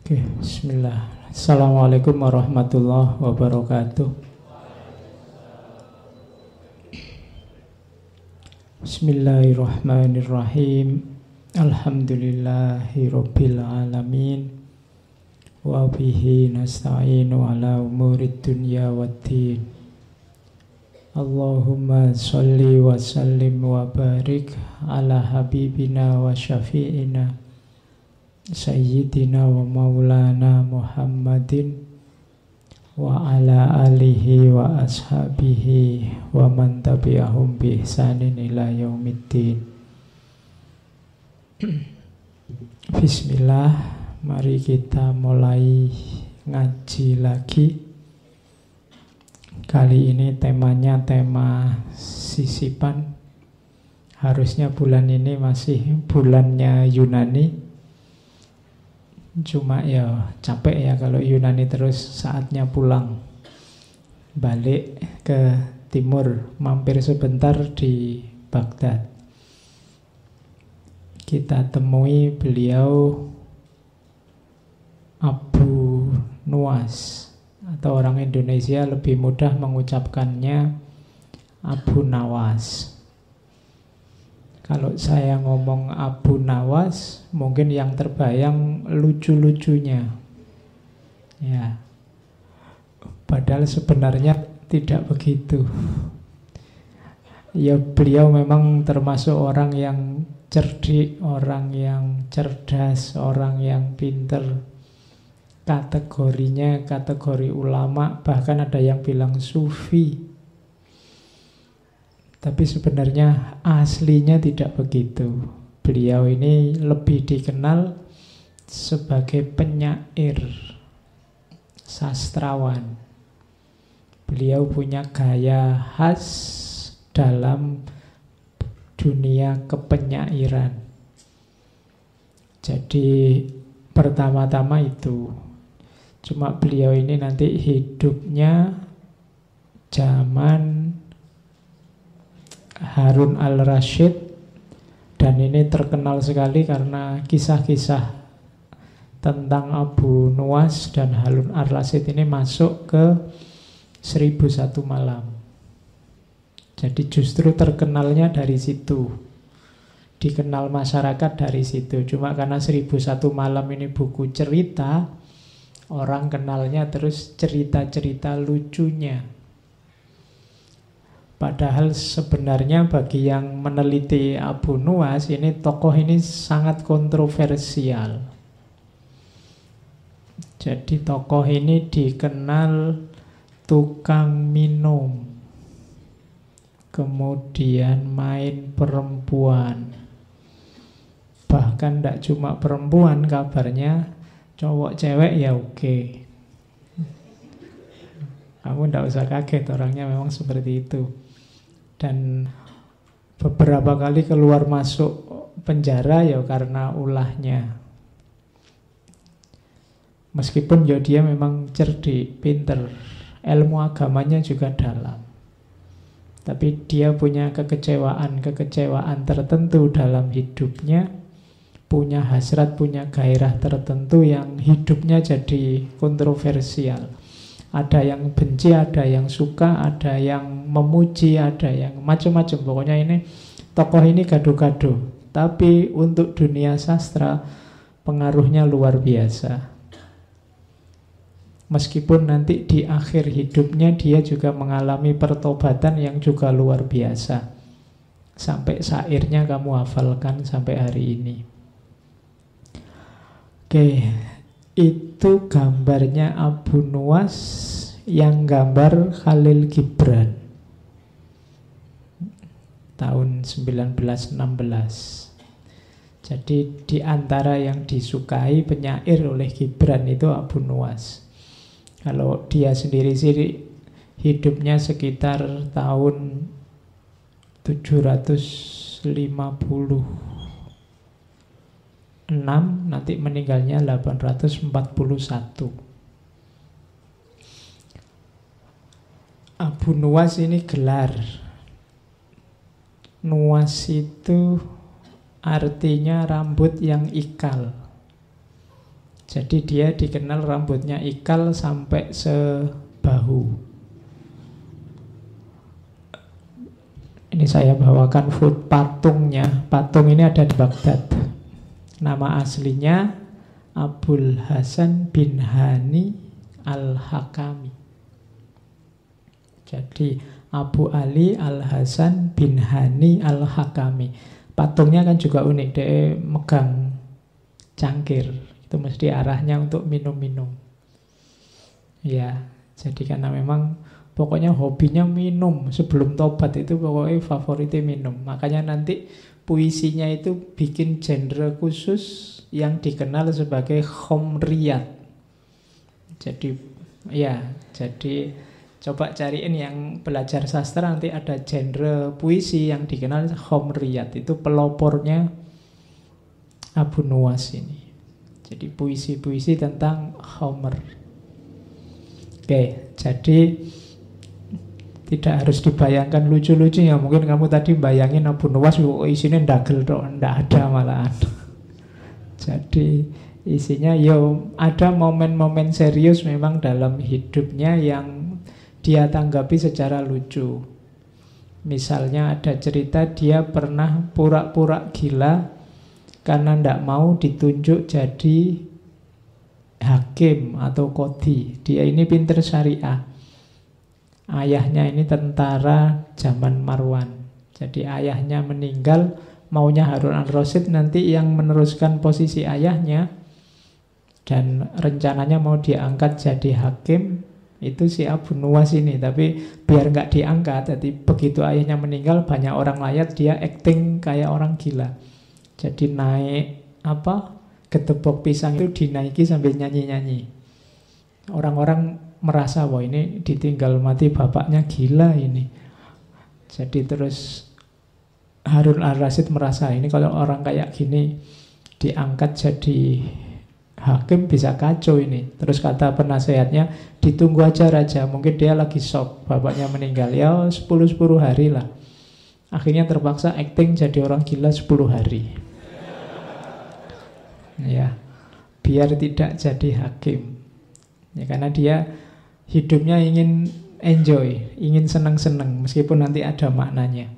Oke, bismillah. Assalamualaikum warahmatullahi wabarakatuh. Bismillahirrahmanirrahim. Alhamdulillahi rabbil alamin. Wa bihi nasta'inu ala umurid dunya waddin. Allahumma sholli wa sallim wa barik ala habibina wa syafi'ina Sayyidina wa maulana Muhammadin wa ala alihi wa ashabihi wa man tabi'ahum bi ihsanin ila yaumiddin. Bismillah, mari kita mulai ngaji lagi. Kali ini temanya tema sisipan. Harusnya bulan ini masih bulannya Yunani. Cuma ya capek ya kalau Yunani terus, saatnya pulang balik ke timur, mampir sebentar di Baghdad. Kita temui beliau Abu Nuwas, atau orang Indonesia lebih mudah mengucapkannya Abu Nawas. Kalau saya ngomong Abu Nawas, mungkin yang terbayang lucu-lucunya. Ya. Padahal sebenarnya tidak begitu. Ya, beliau memang termasuk orang yang cerdik, orang yang cerdas, orang yang pinter. Kategorinya kategori ulama, bahkan ada yang bilang sufi. Tapi sebenarnya aslinya tidak begitu. Beliau ini lebih dikenal sebagai penyair, sastrawan. Beliau punya gaya khas dalam dunia kepenyairan. Jadi pertama-tama itu. Cuma beliau ini nanti hidupnya zaman Harun al-Rashid, dan ini terkenal sekali karena kisah-kisah tentang Abu Nuwas dan Harun al-Rashid ini masuk ke 1001 Malam. Jadi justru terkenalnya dari situ, dikenal masyarakat dari situ. Cuma karena 1001 Malam ini buku cerita, orang kenalnya terus cerita-cerita lucunya. Padahal sebenarnya bagi yang meneliti Abu Nuwas, ini tokoh ini sangat kontroversial. Jadi tokoh ini dikenal tukang minum, kemudian main perempuan. Bahkan tidak cuma perempuan, kabarnya cowok cewek ya oke. Kamu tidak usah kaget, orangnya memang seperti itu. Dan beberapa kali keluar masuk penjara ya karena ulahnya. Meskipun ya dia memang cerdik, pinter, ilmu agamanya juga dalam. Tapi dia punya kekecewaan tertentu dalam hidupnya, punya hasrat, punya gairah tertentu yang hidupnya jadi kontroversial. Ada yang benci, ada yang suka, ada yang memuji, ada yang macam-macam. Pokoknya ini tokoh ini gado-gado. Tapi untuk dunia sastra pengaruhnya luar biasa. Meskipun nanti di akhir hidupnya dia juga mengalami pertobatan yang juga luar biasa. Sampai syairnya kamu hafalkan sampai hari ini. Oke. Itu gambarnya Abu Nuwas, yang gambar Khalil Gibran tahun 1916. Jadi di antara yang disukai penyair oleh Gibran itu Abu Nuwas. Kalau dia sendiri sih hidupnya sekitar tahun 750 nanti meninggalnya 841. Abu Nuwas ini gelar. Nuwas itu artinya rambut yang ikal. Jadi dia dikenal rambutnya ikal sampai sebahu. Ini saya bawakan food patungnya. Patung ini ada di Baghdad. Nama aslinya Abul Hasan bin Hani Al-Hakami. Jadi Abu Ali Al-Hasan bin Hani Al-Hakami. Patungnya kan juga unik. Dia megang cangkir. Itu mesti arahnya untuk minum-minum. Ya, jadi karena memang pokoknya hobinya minum. Sebelum tobat itu pokoknya favoritnya minum. Makanya nanti puisinya itu bikin genre khusus yang dikenal sebagai khomriyat. Jadi coba cariin yang belajar sastra, nanti ada genre puisi yang dikenal khomriyat. Itu pelopornya Abu Nuwas ini. Jadi puisi-puisi tentang Homer. Oke, jadi tidak harus dibayangkan lucu-lucu ya. Mungkin kamu tadi bayangin Abu Nuwas isinya ndagel toh, ndak ada malahan. Jadi isinya ada momen-momen serius memang dalam hidupnya yang dia tanggapi secara lucu. Misalnya ada cerita dia pernah pura-pura gila karena tidak mau ditunjuk jadi hakim atau qadhi. Dia ini pinter syariah. Ayahnya ini tentara zaman Marwan. Jadi ayahnya meninggal, maunya Harun al-Rasyid nanti yang meneruskan posisi ayahnya. Dan rencananya mau diangkat jadi hakim, itu si Abu Nuwas ini. Tapi biar nggak diangkat, jadi begitu ayahnya meninggal, banyak orang layat, dia acting kayak orang gila. Jadi naik gedebok pisang itu dinaiki sambil nyanyi-nyanyi. Orang-orang merasa wah ini ditinggal mati bapaknya gila ini. Jadi terus Harun al-Rasyid merasa ini kalau orang kayak gini diangkat jadi hakim bisa kacau ini. Terus kata penasehatnya, ditunggu aja raja, mungkin dia lagi shock bapaknya meninggal. Ya 10 hari lah. Akhirnya terpaksa acting jadi orang gila 10 hari. Ya, biar tidak jadi hakim. Ya, karena dia hidupnya ingin enjoy, ingin senang-senang meskipun nanti ada maknanya.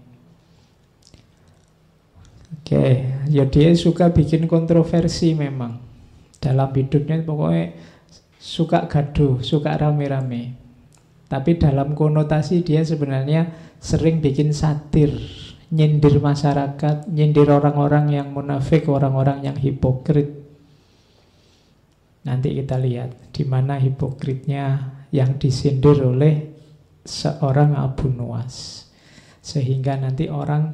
Oke, ya dia suka bikin kontroversi memang. Dalam hidupnya pokoknya suka gaduh, suka rame-rame. Tapi dalam konotasi dia sebenarnya sering bikin satir, nyindir masyarakat, nyindir orang-orang yang munafik, orang-orang yang hipokrit. Nanti kita lihat di mana hipokritnya yang disindir oleh seorang Abu Nuwas. Sehingga nanti orang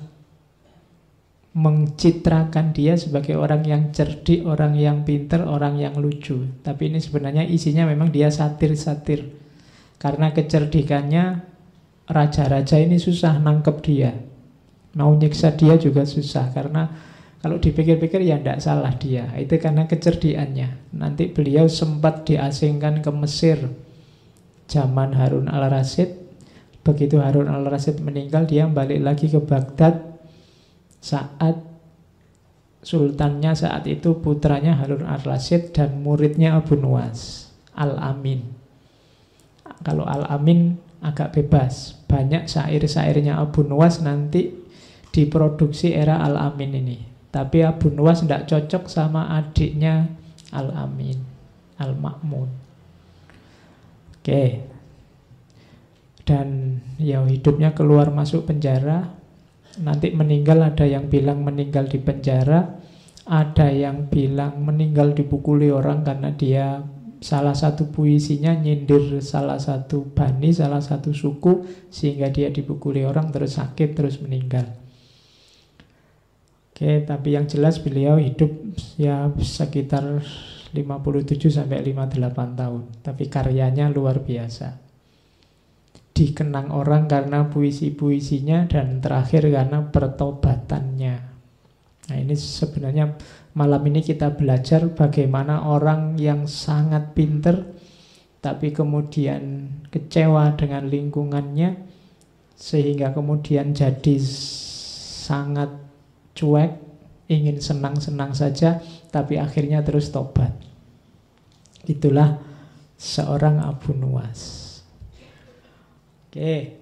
mencitrakan dia sebagai orang yang cerdik, orang yang pinter, orang yang lucu. Tapi ini sebenarnya isinya memang dia satir-satir. Karena kecerdikannya, raja-raja ini susah nangkep dia. Mau nyiksa dia juga susah. Karena kalau dipikir-pikir ya tidak salah dia. Itu karena kecerdikannya. Nanti beliau sempat diasingkan ke Mesir zaman Harun al-Rasyid. Begitu Harun al-Rasyid meninggal, dia balik lagi ke Baghdad. Saat sultannya saat itu putranya Harun al-Rasyid dan muridnya Abu Nuwas, Al-Amin. Kalau Al-Amin agak bebas. Banyak syair-syairnya Abu Nuwas nanti diproduksi era Al-Amin ini. Tapi Abu Nuwas tidak cocok sama adiknya Al-Amin, Al-Ma'mun. Oke. Dan ya hidupnya keluar masuk penjara. Nanti meninggal, ada yang bilang meninggal di penjara, ada yang bilang meninggal dipukuli orang karena dia salah satu puisinya nyindir salah satu bani, salah satu suku, sehingga dia dipukuli orang terus sakit terus meninggal. Oke, tapi yang jelas beliau hidup ya sekitar 57 sampai 58 tahun, tapi karyanya luar biasa. Dikenang orang karena puisi-puisinya dan terakhir karena pertobatannya. Nah ini sebenarnya malam ini kita belajar bagaimana orang yang sangat pinter tapi kemudian kecewa dengan lingkungannya sehingga kemudian jadi sangat cuek, ingin senang-senang saja tapi akhirnya terus tobat. Itulah seorang Abu Nuwas. Oke.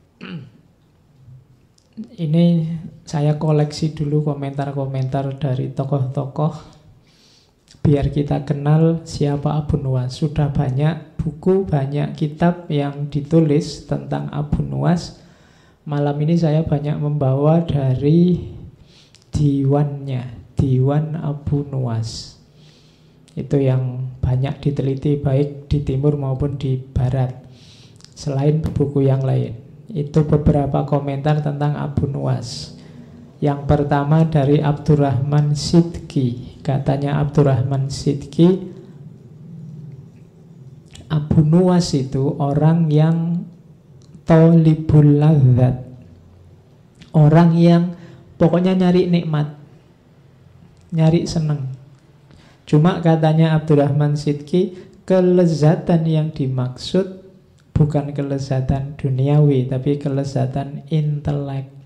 Ini saya koleksi dulu komentar-komentar dari tokoh-tokoh biar kita kenal siapa Abu Nuwas. Sudah banyak buku, banyak kitab yang ditulis tentang Abu Nuwas. Malam ini saya banyak membawa dari diwannya, Diwan Abu Nuwas. Itu yang banyak diteliti baik di timur maupun di barat, selain buku yang lain. Itu beberapa komentar tentang Abu Nuwas. Yang pertama dari Abdurrahman Sidki. Katanya Abdurrahman Sidki, Abu Nuwas itu orang yang tolibul ladzat, orang yang pokoknya nyari nikmat, nyari seneng. Cuma katanya Abdurrahman Sidki, kelezatan yang dimaksud bukan kelezatan duniawi, tapi kelezatan intelek.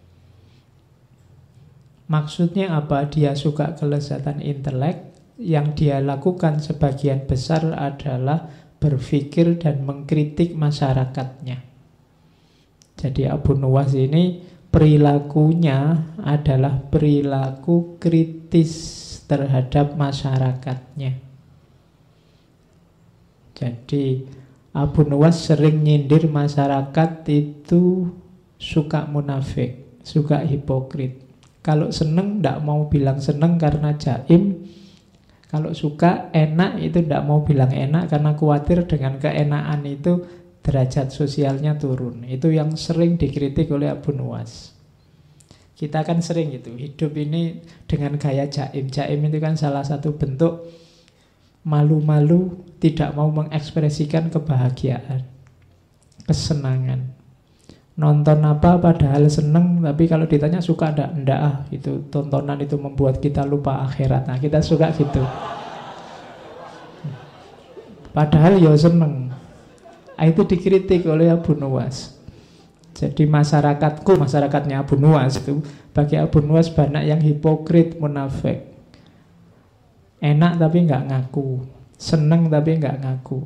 Maksudnya apa? Dia suka kelezatan intelek. Yang dia lakukan sebagian besar adalah berpikir dan mengkritik masyarakatnya. Jadi Abu Nuwas ini perilakunya adalah perilaku kritis terhadap masyarakatnya. Jadi Abu Nuwas sering nyindir masyarakat itu suka munafik, suka hipokrit. Kalau seneng tidak mau bilang seneng karena jaim. Kalau suka enak itu tidak mau bilang enak karena khawatir dengan keenakan itu derajat sosialnya turun. Itu yang sering dikritik oleh Abu Nuwas. Kita kan sering gitu, hidup ini dengan gaya jaim. Jaim itu kan salah satu bentuk malu-malu, tidak mau mengekspresikan kebahagiaan, kesenangan. Nonton apa padahal seneng, tapi kalau ditanya suka enggak itu tontonan itu membuat kita lupa akhirat. Nah, kita suka gitu. Padahal ya seneng. Itu dikritik oleh Abu Nuwas. Jadi masyarakatnya Abu Nuwas itu, bagi Abu Nuwas banyak yang hipokrit, munafik. Enak tapi enggak ngaku, seneng tapi enggak ngaku.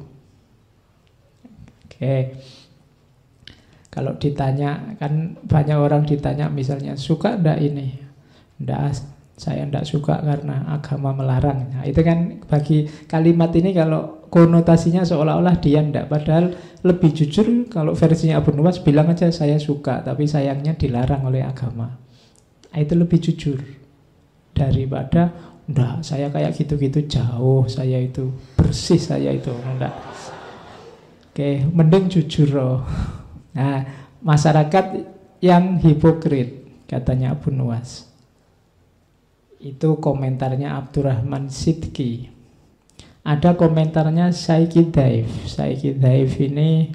Oke. Kalau ditanya, kan banyak orang ditanya misalnya, suka enggak ini? Enggak, saya enggak suka karena agama melarang. Nah, itu kan bagi kalimat ini kalau konotasinya seolah-olah dia enggak. Padahal lebih jujur kalau versinya Abu Nuwas bilang aja saya suka, tapi sayangnya dilarang oleh agama. Nah, itu lebih jujur daripada enggak, saya kayak gitu-gitu jauh, saya itu bersih, saya itu enggak. Oke, mending jujur loh. Nah, masyarakat yang hipokrit, katanya Abu Nuwas. Itu komentarnya Abdurrahman Sidki. Ada komentarnya Saiki Daif. Saiki Daif ini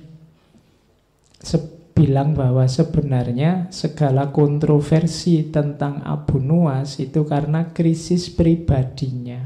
bilang bahwa sebenarnya segala kontroversi tentang Abu Nuwas itu karena krisis pribadinya.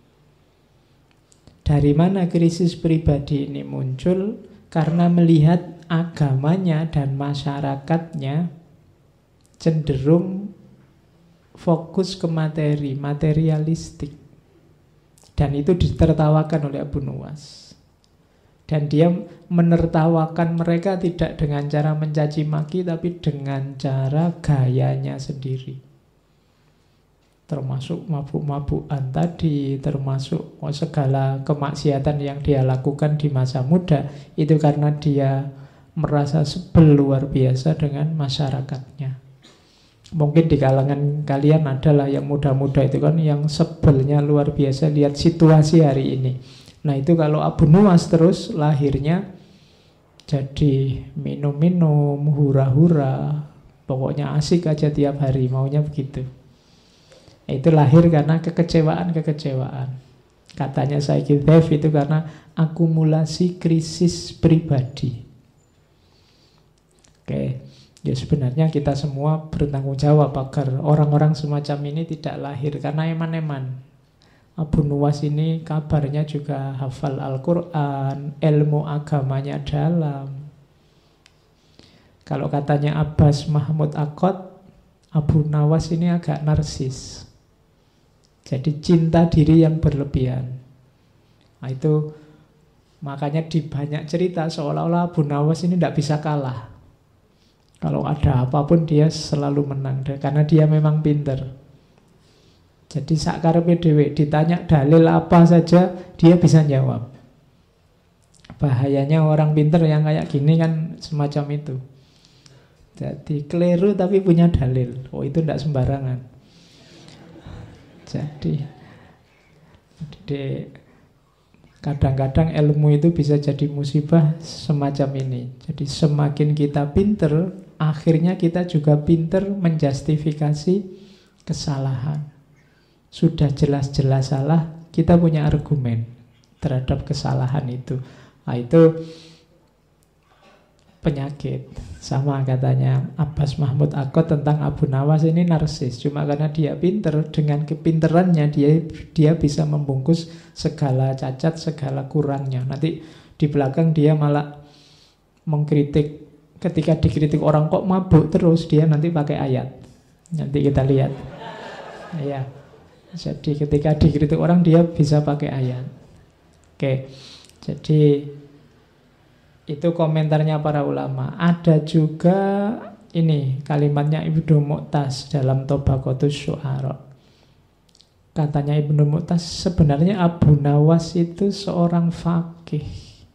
Dari mana krisis pribadi ini muncul? Karena melihat agamanya dan masyarakatnya cenderung fokus ke materi, materialistik. Dan itu ditertawakan oleh Abu Nuwas. Dan dia menertawakan mereka tidak dengan cara mencaci maki, tapi dengan cara gayanya sendiri. Termasuk mabuk-mabukan tadi, termasuk segala kemaksiatan yang dia lakukan di masa muda. Itu karena dia merasa sebel luar biasa dengan masyarakatnya. Mungkin di kalangan kalian adalah yang muda-muda itu kan, yang sebelnya luar biasa lihat situasi hari ini. Nah itu kalau Abu Nuwas terus lahirnya jadi minum-minum, hura-hura, pokoknya asik aja tiap hari, maunya begitu. Itu lahir karena kekecewaan-kekecewaan. Katanya Saiki Dev itu karena akumulasi krisis pribadi. Oke, ya sebenarnya kita semua bertanggung jawab agar orang-orang semacam ini tidak lahir karena eman-eman. Abu Nuwas ini kabarnya juga hafal Al-Quran, ilmu agamanya dalam. Kalau katanya Abbas Mahmud Aqad, Abu Nuwas ini agak narsis. Jadi cinta diri yang berlebihan. Nah, itu makanya di banyak cerita seolah-olah Abu Nawas ini tidak bisa kalah. Kalau ada apapun dia selalu menang karena dia memang pinter. Jadi sakarepe dhewe ditanya dalil apa saja dia bisa jawab. Bahayanya orang pinter yang kayak gini kan semacam itu. Jadi keliru tapi punya dalil. Oh, itu tidak sembarangan. Jadi kadang-kadang ilmu itu bisa jadi musibah semacam ini. Jadi semakin kita pinter, akhirnya kita juga pinter menjustifikasi kesalahan. Sudah jelas-jelas salah, kita punya argumen terhadap kesalahan itu. Nah, itu penyakit. Sama katanya Abbas Mahmud Akkad tentang Abu Nawas ini narsis. Cuma karena dia pinter, dengan kepinterannya dia bisa membungkus segala cacat, segala kurangnya. Nanti di belakang dia malah mengkritik. Ketika dikritik orang kok mabuk terus, dia nanti pakai ayat. Nanti kita lihat. Ya. Jadi ketika dikritik orang dia bisa pakai ayat. Oke. Jadi itu komentarnya para ulama. Ada juga ini kalimatnya Ibnu Mu'taz dalam Tabaqatus Syu'ara. Katanya Ibnu Mu'taz, sebenarnya Abu Nawas itu seorang faqih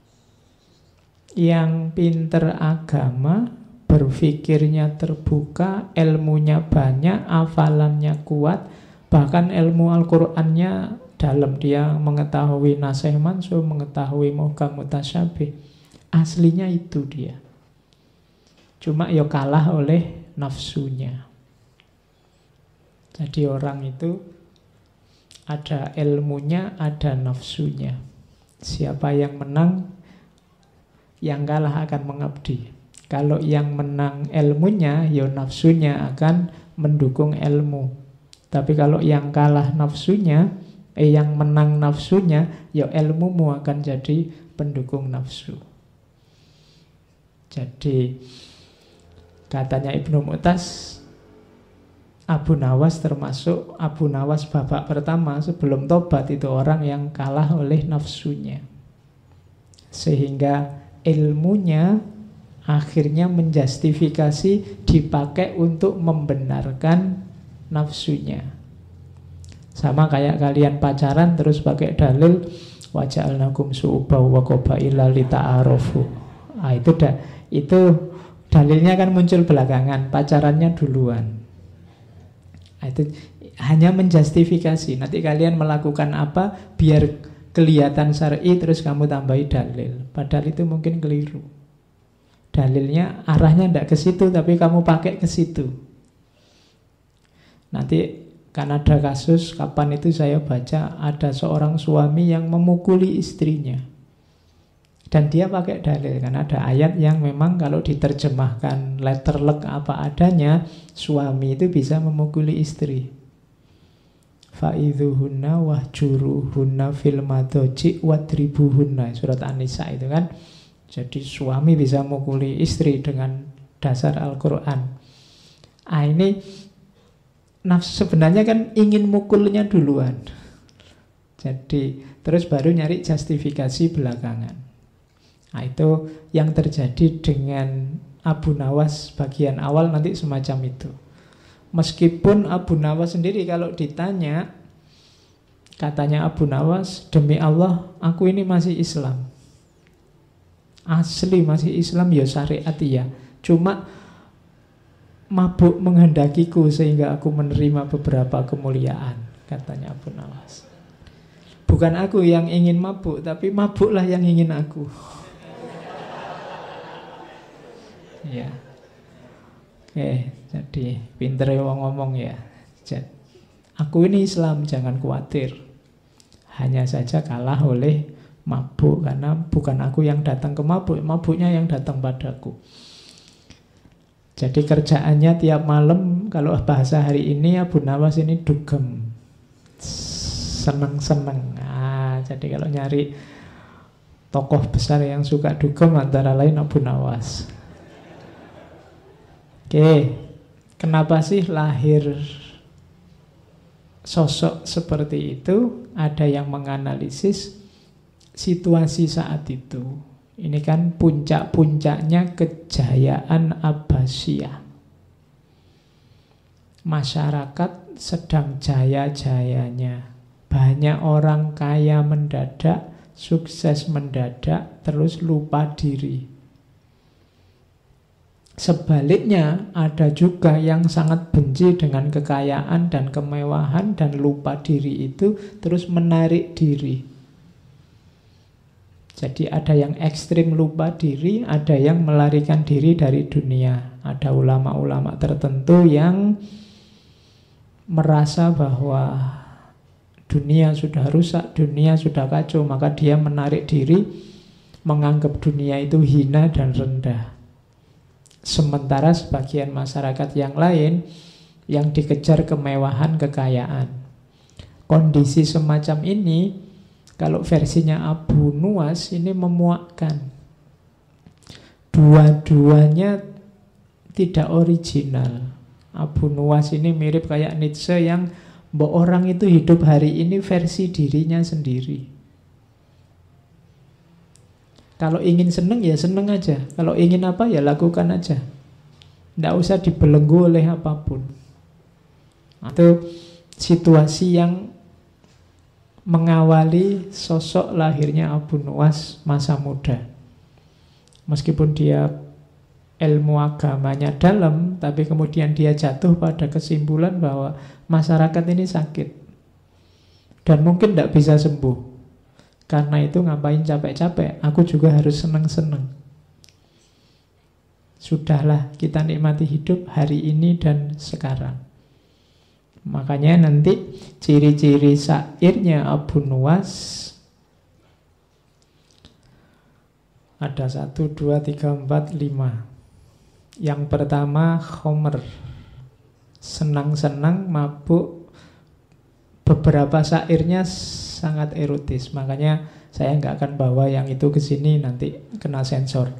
yang pinter agama, berpikirnya terbuka, ilmunya banyak, hafalannya kuat, bahkan ilmu Al-Qur'annya dalam. Dia mengetahui nasih mansukh, mengetahui muhkam mutasyabih. Aslinya itu dia. Cuma ya kalah oleh nafsunya. Jadi orang itu ada ilmunya, ada nafsunya. Siapa yang menang, yang kalah akan mengabdi. Kalau yang menang ilmunya, ya nafsunya akan mendukung ilmu. Tapi kalau yang kalah nafsunya, yang menang nafsunya, ya ilmumu akan jadi pendukung nafsu. Jadi katanya Ibnu Mu'taz, Abu Nawas termasuk Abu Nawas babak pertama sebelum tobat itu orang yang kalah oleh nafsunya. Sehingga ilmunya akhirnya menjustifikasi dipakai untuk membenarkan nafsunya. Sama kayak kalian pacaran terus pakai dalil waja'alnakum su'ubaw wa qabaila lita'arofu. Ah, itu dalilnya kan muncul belakangan, pacarannya duluan. Nah, itu hanya menjustifikasi. Nanti kalian melakukan apa biar kelihatan syar'i, terus kamu tambahi dalil. Padahal itu mungkin keliru. Dalilnya arahnya tidak ke situ, tapi kamu pakai ke situ. Nanti kan ada kasus, kapan itu saya baca, ada seorang suami yang memukuli istrinya. Dan dia pakai dalil, karena ada ayat yang memang kalau diterjemahkan letterlek apa adanya, suami itu bisa memukuli istri. Fa'idhuhunna wahjuruhunna fil madoji wadribuhunna, surat An-Nisa itu kan. Jadi suami bisa memukuli istri dengan dasar Al-Quran. Ini nafsu sebenarnya kan ingin mukulnya duluan. Jadi terus baru nyari justifikasi belakangan. Nah, itu yang terjadi dengan Abu Nawas bagian awal nanti semacam itu. Meskipun Abu Nawas sendiri kalau ditanya, katanya Abu Nawas, demi Allah aku ini masih Islam. Asli masih Islam ya syariat ya. Cuma mabuk menghendakiku sehingga aku menerima beberapa kemuliaan, katanya Abu Nawas. Bukan aku yang ingin mabuk, tapi mabuklah yang ingin aku. Ya. Oke, jadi pinter ya ngomong ya. Jadi, aku ini Islam, jangan khawatir. Hanya saja kalah oleh mabuk, karena bukan aku yang datang ke mabuk, mabuknya yang datang padaku. Jadi kerjaannya tiap malam, kalau bahasa hari ini Abu Nawas ini dugem, seneng-seneng. Nah, jadi kalau nyari tokoh besar yang suka dugem antara lain Abu Nawas. Oke, kenapa sih lahir sosok seperti itu? Ada yang menganalisis situasi saat itu. Ini kan puncak-puncaknya kejayaan Abbasiyah. Masyarakat sedang jaya-jayanya. Banyak orang kaya mendadak, sukses mendadak, terus lupa diri. Sebaliknya, ada juga yang sangat benci dengan kekayaan dan kemewahan dan lupa diri itu, terus menarik diri. Jadi ada yang ekstrim lupa diri, ada yang melarikan diri dari dunia. Ada ulama-ulama tertentu yang merasa bahwa dunia sudah rusak, dunia sudah kacau, maka dia menarik diri, menganggap dunia itu hina dan rendah. Sementara sebagian masyarakat yang lain yang dikejar kemewahan, kekayaan. Kondisi semacam ini, kalau versinya Abu Nuwas ini memuakkan. Dua-duanya tidak original. Abu Nuwas ini mirip kayak Nietzsche yang orang itu hidup hari ini versi dirinya sendiri. Kalau ingin seneng ya seneng aja. Kalau ingin apa ya lakukan aja. Tidak usah dibelenggu oleh apapun. Itu situasi yang mengawali sosok lahirnya Abu Nuwas masa muda. Meskipun dia ilmu agamanya dalam, tapi kemudian dia jatuh pada kesimpulan bahwa masyarakat ini sakit dan mungkin tidak bisa sembuh. Karena itu ngapain capek-capek, aku juga harus seneng-seneng. Sudahlah, kita nikmati hidup hari ini dan sekarang. Makanya nanti ciri-ciri syairnya Abu Nuwas ada 1, 2, 3, 4, 5. Yang pertama khomer, senang-senang, mabuk. Beberapa syairnya sangat erotis, makanya saya nggak akan bawa yang itu ke sini, nanti kena sensor.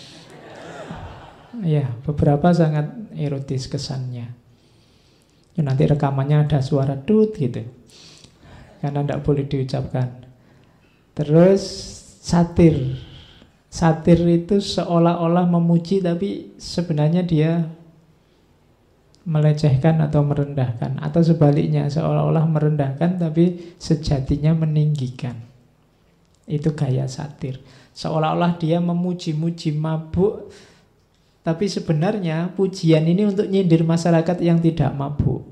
Ya, beberapa sangat erotis kesannya. Nanti rekamannya ada suara tut gitu, karena tidak boleh diucapkan. Terus satir. Satir itu seolah-olah memuji, tapi sebenarnya dia melecehkan atau merendahkan. Atau sebaliknya, seolah-olah merendahkan, tapi sejatinya meninggikan. Itu gaya satir. Seolah-olah dia memuji-muji mabuk, tapi sebenarnya pujian ini untuk nyindir masyarakat yang tidak mabuk.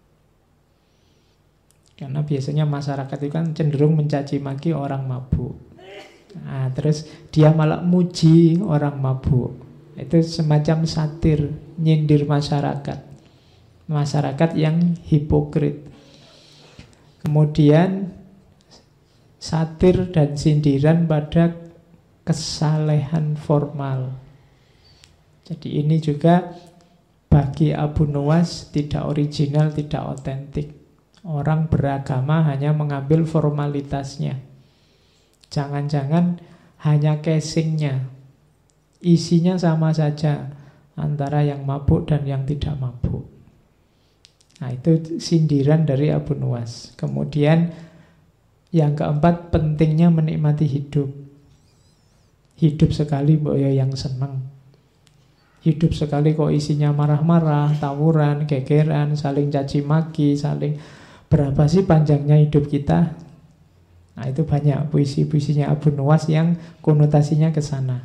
Karena biasanya masyarakat itu kan cenderung mencaci maki orang mabuk. Nah, terus dia malah muji orang mabuk. Itu semacam satir, nyindir masyarakat. Masyarakat yang hipokrit. Kemudian satir dan sindiran pada kesalehan formal. Jadi ini juga bagi Abu Nuwas tidak original, tidak otentik. Orang beragama hanya mengambil formalitasnya. Jangan-jangan hanya casingnya, isinya sama saja antara yang mabuk dan yang tidak mabuk. Nah, itu sindiran dari Abu Nuwas. Kemudian yang keempat, pentingnya menikmati hidup. Hidup sekali mbok ya yang seneng. Hidup sekali kok isinya marah-marah, tawuran, gegeran, saling caci maki, saling berapa sih panjangnya hidup kita? Nah, itu banyak puisi-puisinya Abu Nuwas yang konotasinya ke sana.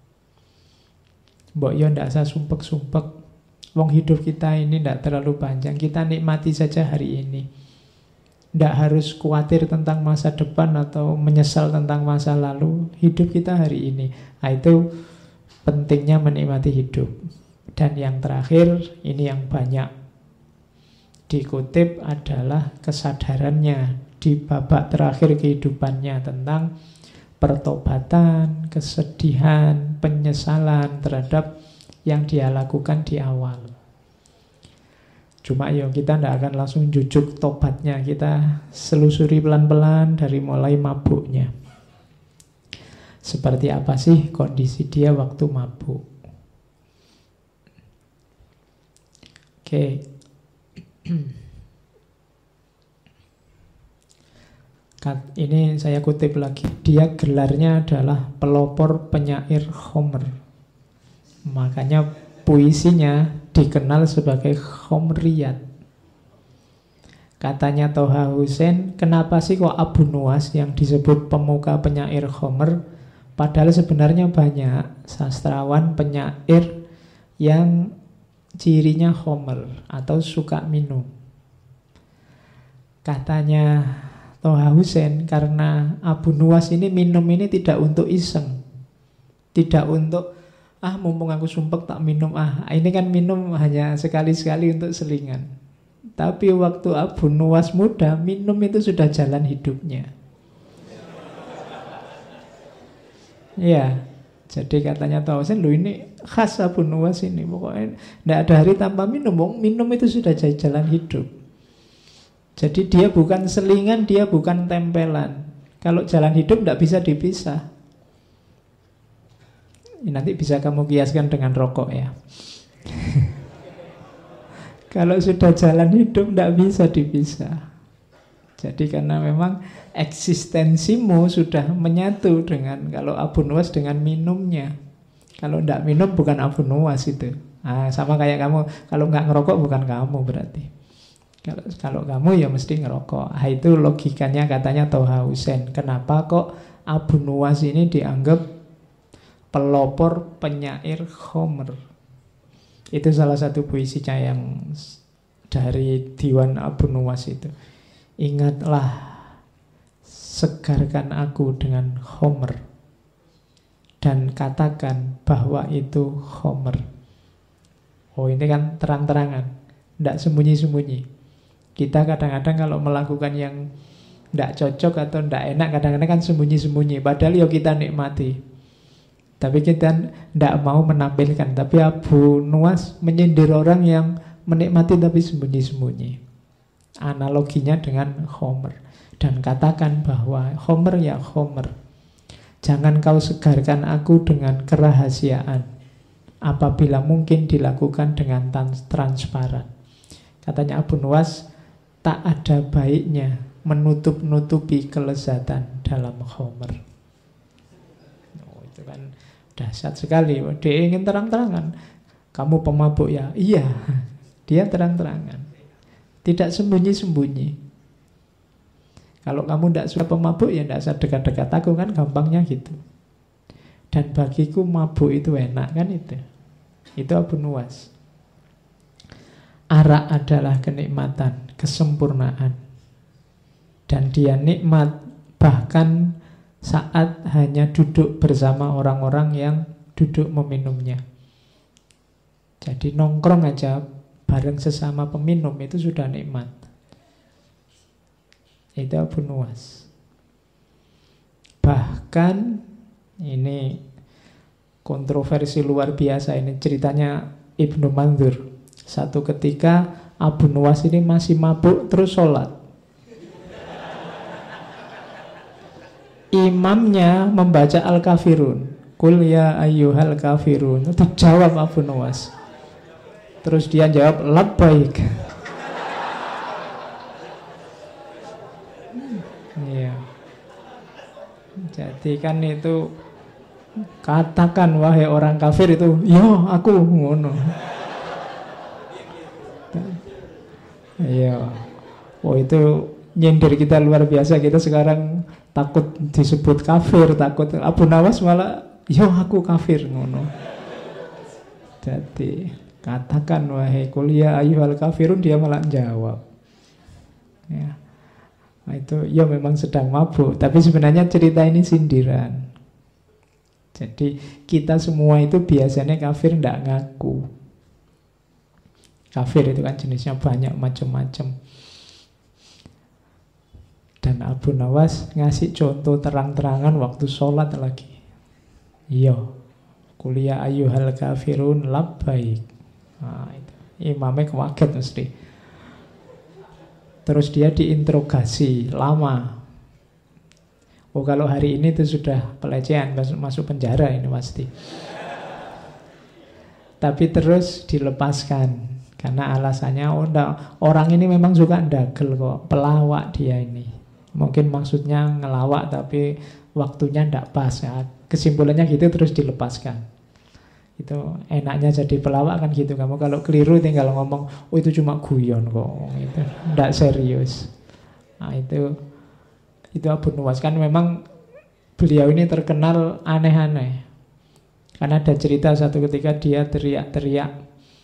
Mbok yo ndak usah sumpek-sumpek. Wong hidup kita ini ndak terlalu panjang, kita nikmati saja hari ini. Ndak harus khawatir tentang masa depan atau menyesal tentang masa lalu. Hidup kita hari ini. Nah, itu pentingnya menikmati hidup. Dan yang terakhir, ini yang banyak dikutip adalah kesadarannya di babak terakhir kehidupannya tentang pertobatan, kesedihan, penyesalan terhadap yang dia lakukan di awal. Cuma ya kita tidak akan langsung jujuk tobatnya, kita selusuri pelan-pelan dari mulai mabuknya. Seperti apa sih kondisi dia waktu mabuk? Oke. Ini saya kutip lagi. Dia gelarnya adalah pelopor penyair Homer. Makanya puisinya dikenal sebagai Homriyat. Katanya Toha Hussein, kenapa sih kok Abu Nuwas yang disebut pemuka penyair Homer, padahal sebenarnya banyak sastrawan penyair yang cirinya Homer atau suka minum. Katanya Toha Hussein, karena Abu Nuwas ini minum ini tidak untuk iseng, tidak untuk mumpung aku sumpek tak minum, ini kan minum hanya sekali-sekali untuk selingan. Tapi waktu Abu Nuwas muda, minum itu sudah jalan hidupnya. Ya, jadi katanya Tausen, loh ini khas Abu Nuwas ini. Pokoknya tidak ada hari tanpa minum. Minum itu sudah jadi jalan hidup. Jadi dia bukan selingan, dia bukan tempelan. Kalau jalan hidup tidak bisa dipisah. Nanti bisa kamu kiaskan dengan rokok ya. Kalau sudah jalan hidup tidak bisa dipisah. Jadi karena memang eksistensimu sudah menyatu dengan, kalau Abu Nuwas dengan minumnya. Kalau tidak minum bukan Abu Nuwas itu. Sama kayak kamu, kalau nggak ngerokok bukan kamu berarti. Kalau kamu ya mesti ngerokok. Itu logikanya katanya Toha Hussein. Kenapa kok Abu Nuwas ini dianggap pelopor penyair Homer? Itu salah satu puisinya yang dari Diwan Abu Nuwas itu. Ingatlah, segarkan aku dengan Homer, dan katakan bahwa itu Homer. Ini kan terang-terangan, tidak sembunyi-sembunyi. Kita kadang-kadang kalau melakukan yang tidak cocok atau tidak enak, kadang-kadang kan sembunyi-sembunyi. Padahal ya kita nikmati. Tapi kita tidak mau menampilkan. Tapi Abu Nuwas menyindir orang yang menikmati tapi sembunyi-sembunyi. Analoginya dengan Homer. Dan katakan bahwa Homer ya Homer, jangan kau segarkan aku dengan kerahasiaan, apabila mungkin dilakukan dengan transparan. Katanya Abu Nuwas, tak ada baiknya menutup-nutupi kelezatan dalam Homer. Itu kan dahsyat sekali. Dia ingin terang-terangan. Kamu pemabuk ya? Iya. Dia terang-terangan, tidak sembunyi-sembunyi. Kalau kamu tidak suka pemabuk, ya tidak usah dekat-dekat aku, kan gampangnya gitu. Dan bagiku mabuk itu enak, kan itu. Itu Abu Nuwas. Arak adalah kenikmatan, kesempurnaan. Dan dia nikmat bahkan saat hanya duduk bersama orang-orang yang duduk meminumnya. Jadi nongkrong aja bareng sesama peminum itu sudah nikmat. Itu Abu Nuwas. Bahkan ini kontroversi luar biasa, ini ceritanya Ibnu Mandzur. Satu ketika Abu Nuwas ini masih mabuk terus sholat. Imamnya membaca Al-Kafirun, Qul ya ayyuhal kafirun. Itu jawab Abu Nuwas. Terus dia jawab labbaik. Iya. Jadi kan itu, katakan wahai orang kafir itu, yo aku ngono. Iya. Itu nyindir kita luar biasa. Kita sekarang takut disebut kafir, takut. Abu Nuwas malah, yo aku kafir ngono. Jadi katakan wahai kuliah ayyuhal kafirun, dia malah jawab. Ya. Nah, itu ya memang sedang mabuk, tapi sebenarnya cerita ini sindiran. Jadi kita semua itu biasanya kafir tidak ngaku. Kafir itu kan jenisnya banyak macam-macam. Dan Abu Nuwas ngasih contoh terang-terangan waktu sholat lagi. Iya, kuliah ayyuhal kafirun labbaik. Nah, itu. Imamnya kaget mesti. Terus dia diinterogasi lama. Kalau hari ini itu sudah pelecehan, masuk penjara ini pasti. Tapi terus dilepaskan karena alasannya orang ini memang suka ndagel kok, pelawak dia ini. Mungkin maksudnya ngelawak tapi waktunya ndak pas ya. Kesimpulannya gitu terus dilepaskan. Itu enaknya jadi pelawak kan gitu. Kamu kalau keliru tinggal ngomong, oh itu cuma guyon kok, itu ndak serius. Nah itu Abu Nuwas kan memang beliau ini terkenal aneh-aneh. Karena ada cerita satu ketika dia teriak-teriak,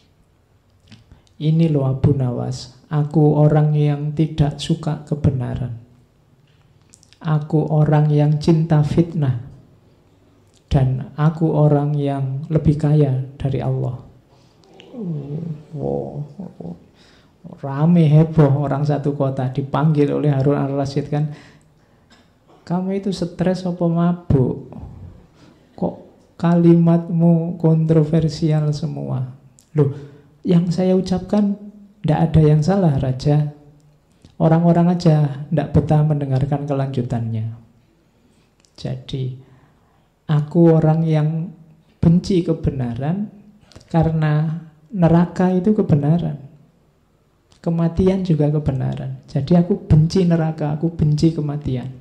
ini loh Abu Nawas, aku orang yang tidak suka kebenaran. Aku orang yang cinta fitnah. Dan aku orang yang lebih kaya dari Allah. Rame heboh orang satu kota. Dipanggil oleh Harun al-Rasyid kan, kamu itu stres apa mabuk? Kok kalimatmu kontroversial semua? Loh, yang saya ucapkan tidak ada yang salah Raja. Orang-orang aja tidak betah mendengarkan kelanjutannya. Jadi aku orang yang benci kebenaran karena neraka itu kebenaran. Kematian juga kebenaran. Jadi aku benci neraka, aku benci kematian.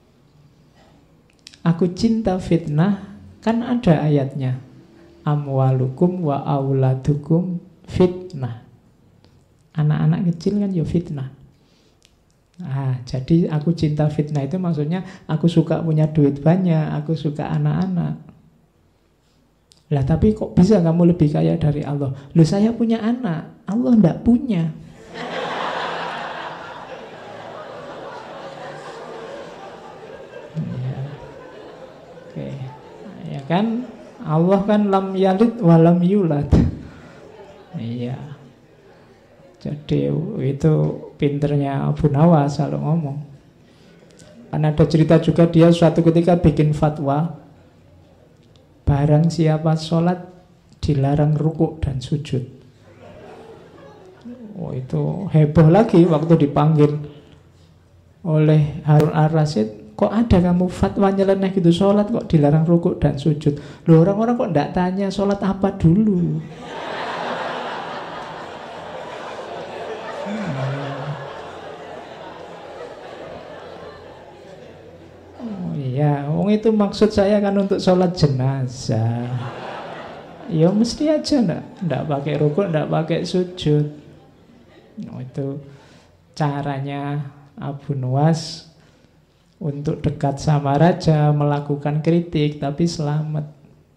Aku cinta fitnah, kan ada ayatnya. Amwalukum wa auladukum fitnah. Anak-anak kecil kan ya fitnah. Jadi aku cinta fitnah itu maksudnya aku suka punya duit banyak, aku suka anak-anak. Lah tapi kok bisa kamu lebih kaya dari Allah? Loh saya punya anak, Allah enggak punya. Ya. Oke. Ya kan Allah kan lam yalid wa lam yulad. Iya. Jadi itu pinternya Abu Nawas kalau ngomong. Karena ada cerita juga dia suatu ketika bikin fatwa, barang siapa sholat dilarang rukuk dan sujud. Oh itu heboh lagi waktu dipanggil oleh Harun al-Rasyid. Kok ada kamu fatwa nyeleneh gitu, sholat kok dilarang rukuk dan sujud? Loh orang-orang kok enggak tanya sholat apa dulu? Ya, itu maksud saya kan untuk sholat jenazah. Ya mesti aja enggak pakai rukuk, enggak pakai sujud. Itu caranya Abu Nuwas untuk dekat sama raja, melakukan kritik tapi selamat.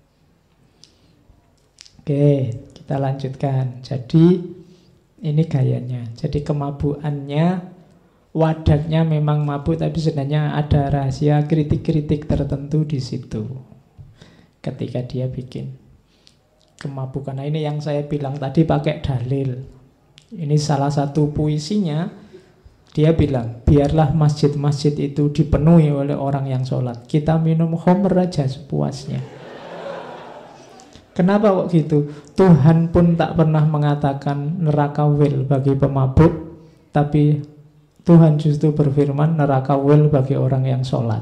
Oke, kita lanjutkan. Jadi ini gayanya. Jadi kemabukannya, wadahnya memang mabuk, tapi sebenarnya ada rahasia kritik-kritik tertentu di situ ketika dia bikin kemabukan. Nah ini yang saya bilang tadi pakai dalil. Ini salah satu puisinya. Dia bilang, biarlah masjid-masjid itu dipenuhi oleh orang yang sholat. Kita minum khamr aja sepuasnya. Kenapa kok gitu? Tuhan pun tak pernah mengatakan neraka wil bagi pemabuk, tapi Tuhan justru berfirman neraka wil bagi orang yang sholat.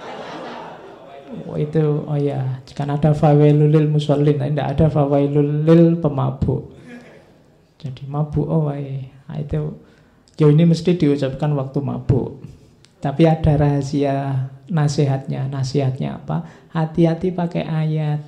Oh ya, kan ada fawailul lil musallin, tidak ada fawailul lil pemabuk. Jadi mabuk itu ini mesti diucapkan waktu mabuk. Tapi ada rahasia nasihatnya. Nasihatnya apa? Hati-hati pakai ayat.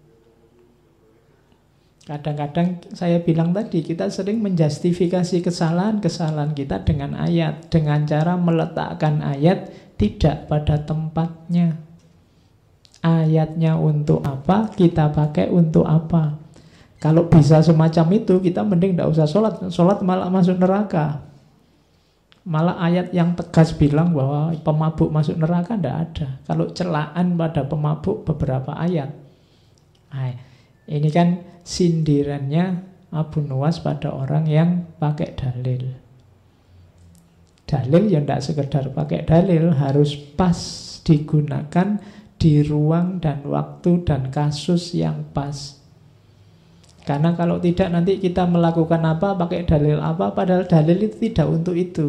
Kadang-kadang saya bilang tadi, kita sering menjustifikasi kesalahan-kesalahan kita dengan ayat, dengan cara meletakkan ayat tidak pada tempatnya. Ayatnya untuk apa, kita pakai untuk apa. Kalau bisa semacam itu, kita mending tidak usah sholat. Sholat malah masuk neraka. Malah ayat yang tegas bilang bahwa pemabuk masuk neraka tidak ada. Kalau celaan pada pemabuk beberapa ayat. Ini kan sindirannya Abu Nuwas pada orang yang pakai dalil. Dalil ya tidak sekedar pakai dalil, harus pas digunakan di ruang dan waktu dan kasus yang pas. Karena kalau tidak nanti kita melakukan apa, pakai dalil apa, padahal dalil itu tidak untuk itu.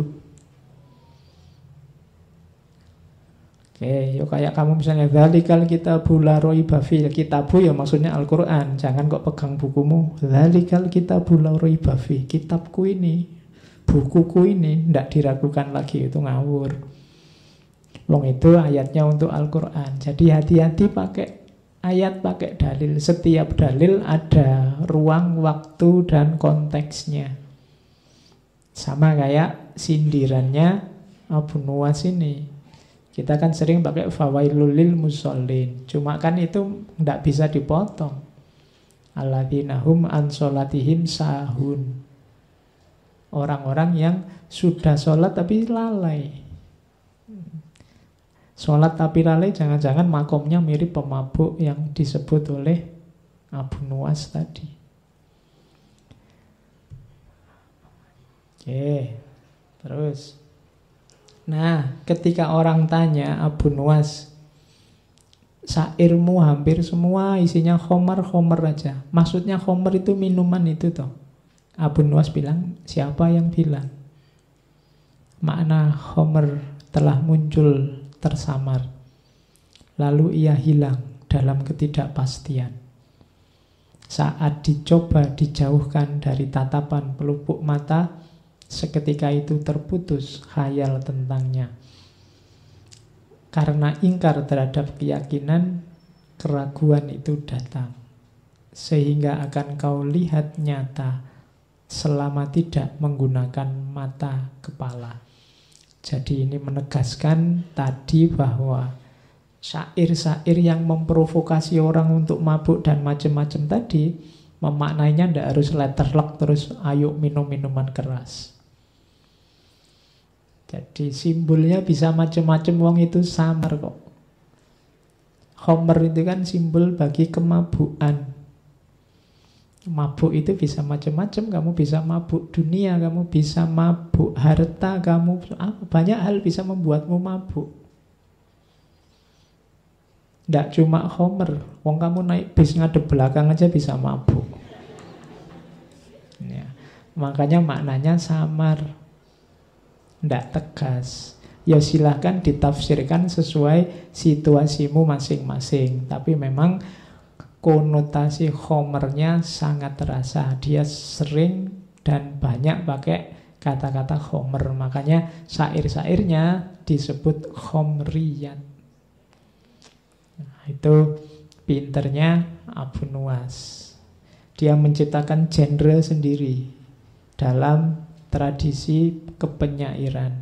Oke, yuk kayak kamu misalnya dzalikal kitabu la raiba fihi. Kitabu ya maksudnya Al-Qur'an. Jangan kok pegang bukumu. Dzalikal kitabu la raiba fihi. Kitabku ini, bukuku ini tidak diragukan lagi, itu ngawur. Wong itu ayatnya untuk Al-Quran. Jadi hati-hati pakai ayat, pakai dalil. Setiap dalil ada ruang, waktu, dan konteksnya. Sama kayak sindirannya Abu Nuwas ini. Kita kan sering pakai fawailul lil musallin. Cuma kan itu tidak bisa dipotong. Alladzina hum an sholatihim sahun. Orang-orang yang sudah sholat tapi lalai. Sholat tapi lalai, jangan-jangan makomnya mirip pemabuk yang disebut oleh Abu Nuwas tadi. Oke, terus. Nah, ketika orang tanya Abu Nuwas, syairmu hampir semua isinya khomer-khomer aja. Maksudnya khomer itu minuman itu toh. Abu Nuwas bilang, siapa yang bilang? Makna khomer telah muncul tersamar, lalu ia hilang dalam ketidakpastian. Saat dicoba dijauhkan dari tatapan pelupuk mata, seketika itu terputus khayal tentangnya. Karena ingkar terhadap keyakinan, keraguan itu datang, sehingga akan kau lihat nyata selama tidak menggunakan mata kepala. Jadi ini menegaskan tadi bahwa syair-syair yang memprovokasi orang untuk mabuk dan macam-macam tadi, memaknainya tidak harus letterlock terus ayo minum minuman keras. Jadi simbolnya bisa macam-macam, wong itu samar kok. Homer itu kan simbol bagi kemabukan. Mabuk itu bisa macam-macam. Kamu bisa mabuk dunia, kamu bisa mabuk harta, kamu banyak hal bisa membuatmu mabuk. Tidak cuma Homer. Wong kamu naik bis ngadep belakang aja bisa mabuk. Ya. Makanya maknanya samar, tidak tegas. Ya silahkan ditafsirkan sesuai situasimu masing-masing. Tapi memang konotasi Homernya sangat terasa. Dia sering dan banyak pakai kata-kata Homer. Makanya syair-syairnya disebut Homriyat. Nah, itu pinternya Abu Nuwas. Dia menciptakan genre sendiri dalam tradisi kepenyairan.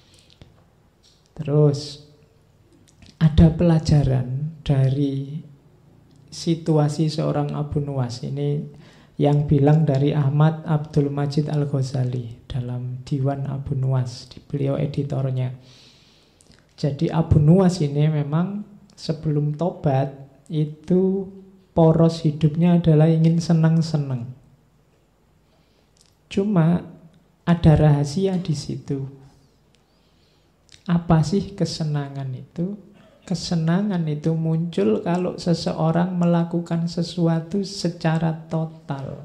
Terus ada pelajaran dari situasi seorang Abu Nuwas ini yang bilang dari Ahmad Abdul Majid Al-Ghazali dalam Diwan Abu Nuwas, beliau editornya. Jadi Abu Nuwas ini memang sebelum tobat itu poros hidupnya adalah ingin senang-senang. Cuma ada rahasia di situ. Apa sih kesenangan itu? Kesenangan itu muncul kalau seseorang melakukan sesuatu secara total.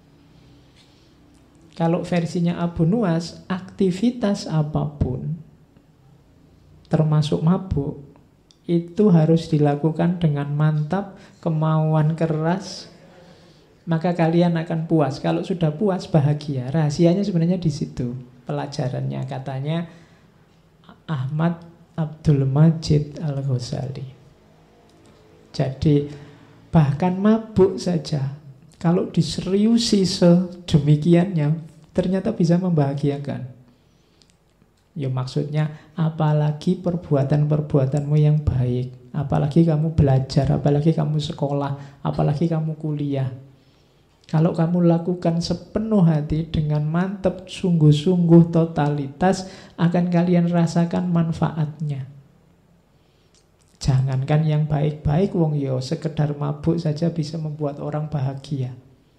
Kalau versinya Abu Nuwas, aktivitas apapun, termasuk mabuk, itu harus dilakukan dengan mantap, kemauan keras, maka kalian akan puas. Kalau sudah puas, bahagia. Rahasianya sebenarnya di situ. Pelajarannya katanya Ahmad Abdul Majid Al-Ghazali. Jadi bahkan mabuk saja, kalau diseriusi sedemikiannya, ternyata bisa membahagiakan. Ya maksudnya, apalagi perbuatan-perbuatanmu yang baik, apalagi kamu belajar, apalagi kamu sekolah, apalagi kamu kuliah. Kalau kamu lakukan sepenuh hati dengan mantap, sungguh-sungguh, totalitas, akan kalian rasakan manfaatnya. Jangankan yang baik-baik, wong yo sekedar mabuk saja bisa membuat orang bahagia.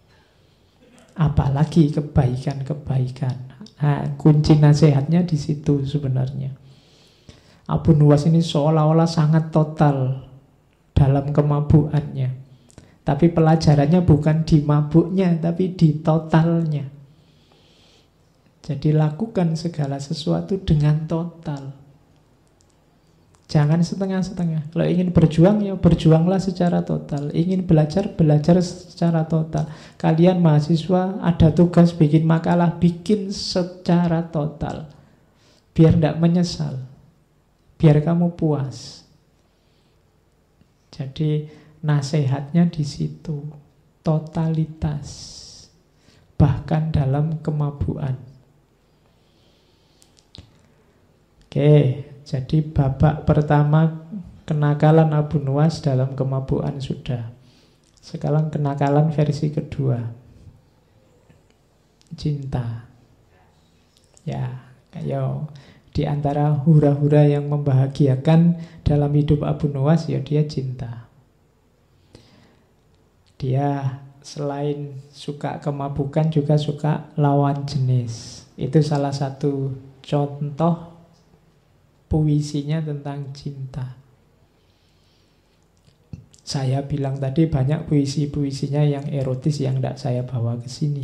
Apalagi kebaikan-kebaikan. Nah, kunci nasihatnya di situ sebenarnya. Abu Nuwas ini seolah-olah sangat total dalam kemabukannya. Tapi pelajarannya bukan di mabuknya, tapi di totalnya. Jadi lakukan segala sesuatu dengan total. Jangan setengah-setengah. Kalau ingin berjuang, ya berjuanglah secara total. Ingin belajar, belajar secara total. Kalian mahasiswa ada tugas bikin makalah, bikin secara total. Biar tidak menyesal. biar kamu puas. Jadi nasihatnya di situ, totalitas, bahkan dalam kemabuan. Oke, jadi babak pertama kenakalan Abu Nuwas dalam kemabuan sudah. Sekarang kenakalan versi kedua, cinta. Ya, kayak di antara hura-hura yang membahagiakan dalam hidup Abu Nuwas, ya dia cinta. Dia selain suka kemabukan juga suka lawan jenis. Itu salah satu contoh puisinya tentang cinta. Saya bilang tadi banyak puisi-puisinya yang erotis yang tidak saya bawa ke sini.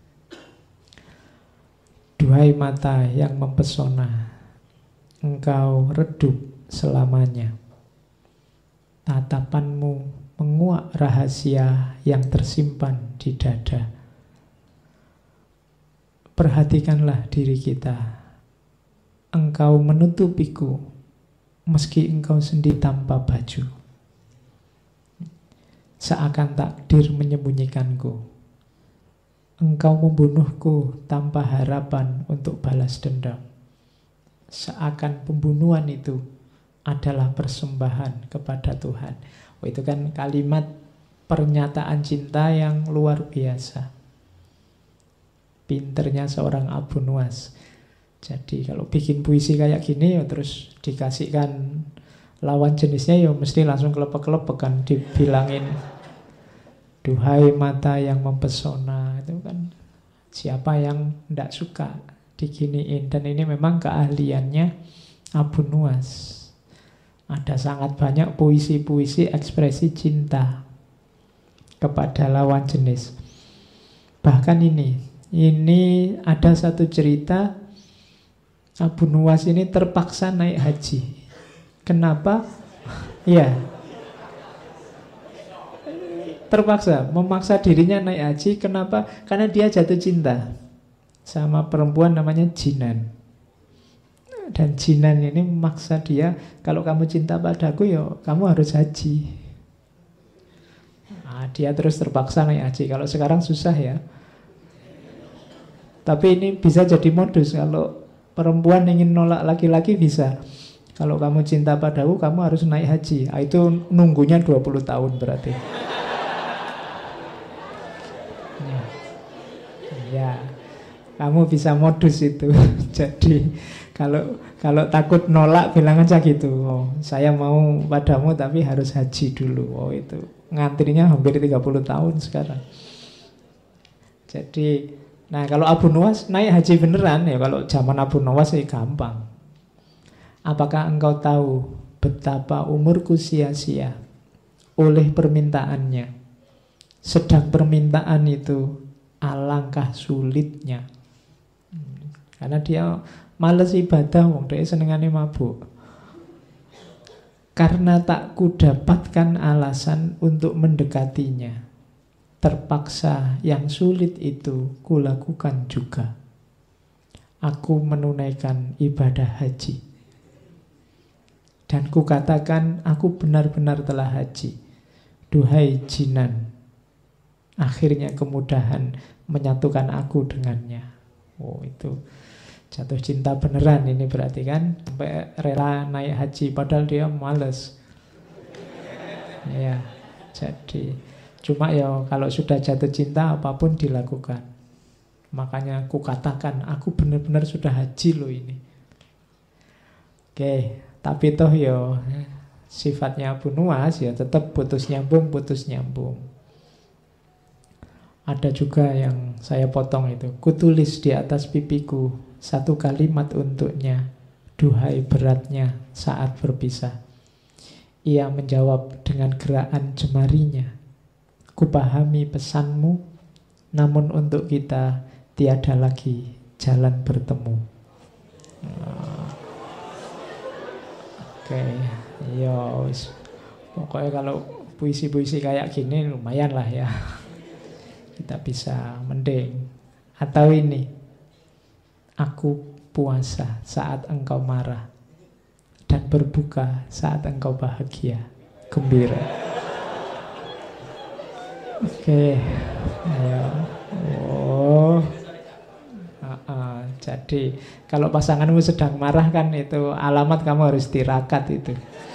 Duhai mata yang mempesona, engkau redup selamanya. Tatapanmu menguak rahasia yang tersimpan di dada. Perhatikanlah diri kita. Engkau menutupiku meski engkau sendiri tanpa baju. Seakan takdir menyembunyikanku. Engkau membunuhku tanpa harapan untuk balas dendam. Seakan pembunuhan itu adalah persembahan kepada Tuhan. Oh, itu kan kalimat pernyataan cinta yang luar biasa. Pinternya seorang Abu Nuwas. Jadi kalau bikin puisi kayak gini ya terus dikasihkan lawan jenisnya ya mesti langsung kelepek-kelepek kan, dibilangin duhai mata yang mempesona. Itu kan siapa yang tidak suka diginiin. Dan ini memang keahliannya Abu Nuwas. Ada sangat banyak puisi-puisi ekspresi cinta kepada lawan jenis. Bahkan ini ada satu cerita Abu Nuwas ini terpaksa naik haji. Kenapa? Ya, terpaksa, memaksa dirinya naik haji. Kenapa? Karena dia jatuh cinta sama perempuan namanya Jinan. Dan Jinan ini memaksa dia, kalau kamu cinta padaku ya kamu harus haji. Nah, dia terus terpaksa naik haji. Kalau sekarang susah ya. Tapi ini bisa jadi modus. Kalau perempuan ingin nolak laki-laki bisa. Kalau kamu cinta padaku, kamu harus naik haji. Itu nunggunya 20 tahun berarti. Ya, kamu bisa modus itu. Jadi kalau takut nolak bilang aja gitu. Oh, saya mau padamu tapi harus haji dulu. Oh, itu ngantrinya hampir 30 tahun sekarang. Jadi, nah kalau Abu Nuwas naik haji beneran ya, kalau zaman Abu Nuwas sih gampang. Apakah engkau tahu betapa umurku sia-sia oleh permintaannya? Sedang permintaan itu alangkah sulitnya. Karena dia males ibadah, wong dia senengane mabuk. Karena tak kudapatkan alasan untuk mendekatinya, terpaksa yang sulit itu kulakukan juga. Aku menunaikan ibadah haji. Dan kukatakan aku benar-benar telah haji. Duhai Jinan, akhirnya kemudahan menyatukan aku dengannya. Oh, itu jatuh cinta beneran ini berarti kan. Sampai rela naik haji padahal dia males. Ya, jadi cuma ya kalau sudah jatuh cinta apapun dilakukan. Makanya kukatakan aku benar-benar sudah haji loh ini. Oke, tapi toh ya sifatnya Abu Nuwas ya tetap putus nyambung. Ada juga yang saya potong itu. Kutulis di atas pipiku satu kalimat untuknya. Duhai beratnya saat berpisah. Ia menjawab dengan gerakan jemarinya. Kupahami pesanmu, namun untuk kita tiada lagi jalan bertemu. Oke, yo, pokoknya kalau puisi-puisi kayak gini lumayan lah ya. Kita bisa mending. Atau ini, aku puasa saat engkau marah dan berbuka saat engkau bahagia, gembira. Oke, ayo. Oh, jadi kalau pasanganmu sedang marah kan itu alamat kamu harus tirakat itu.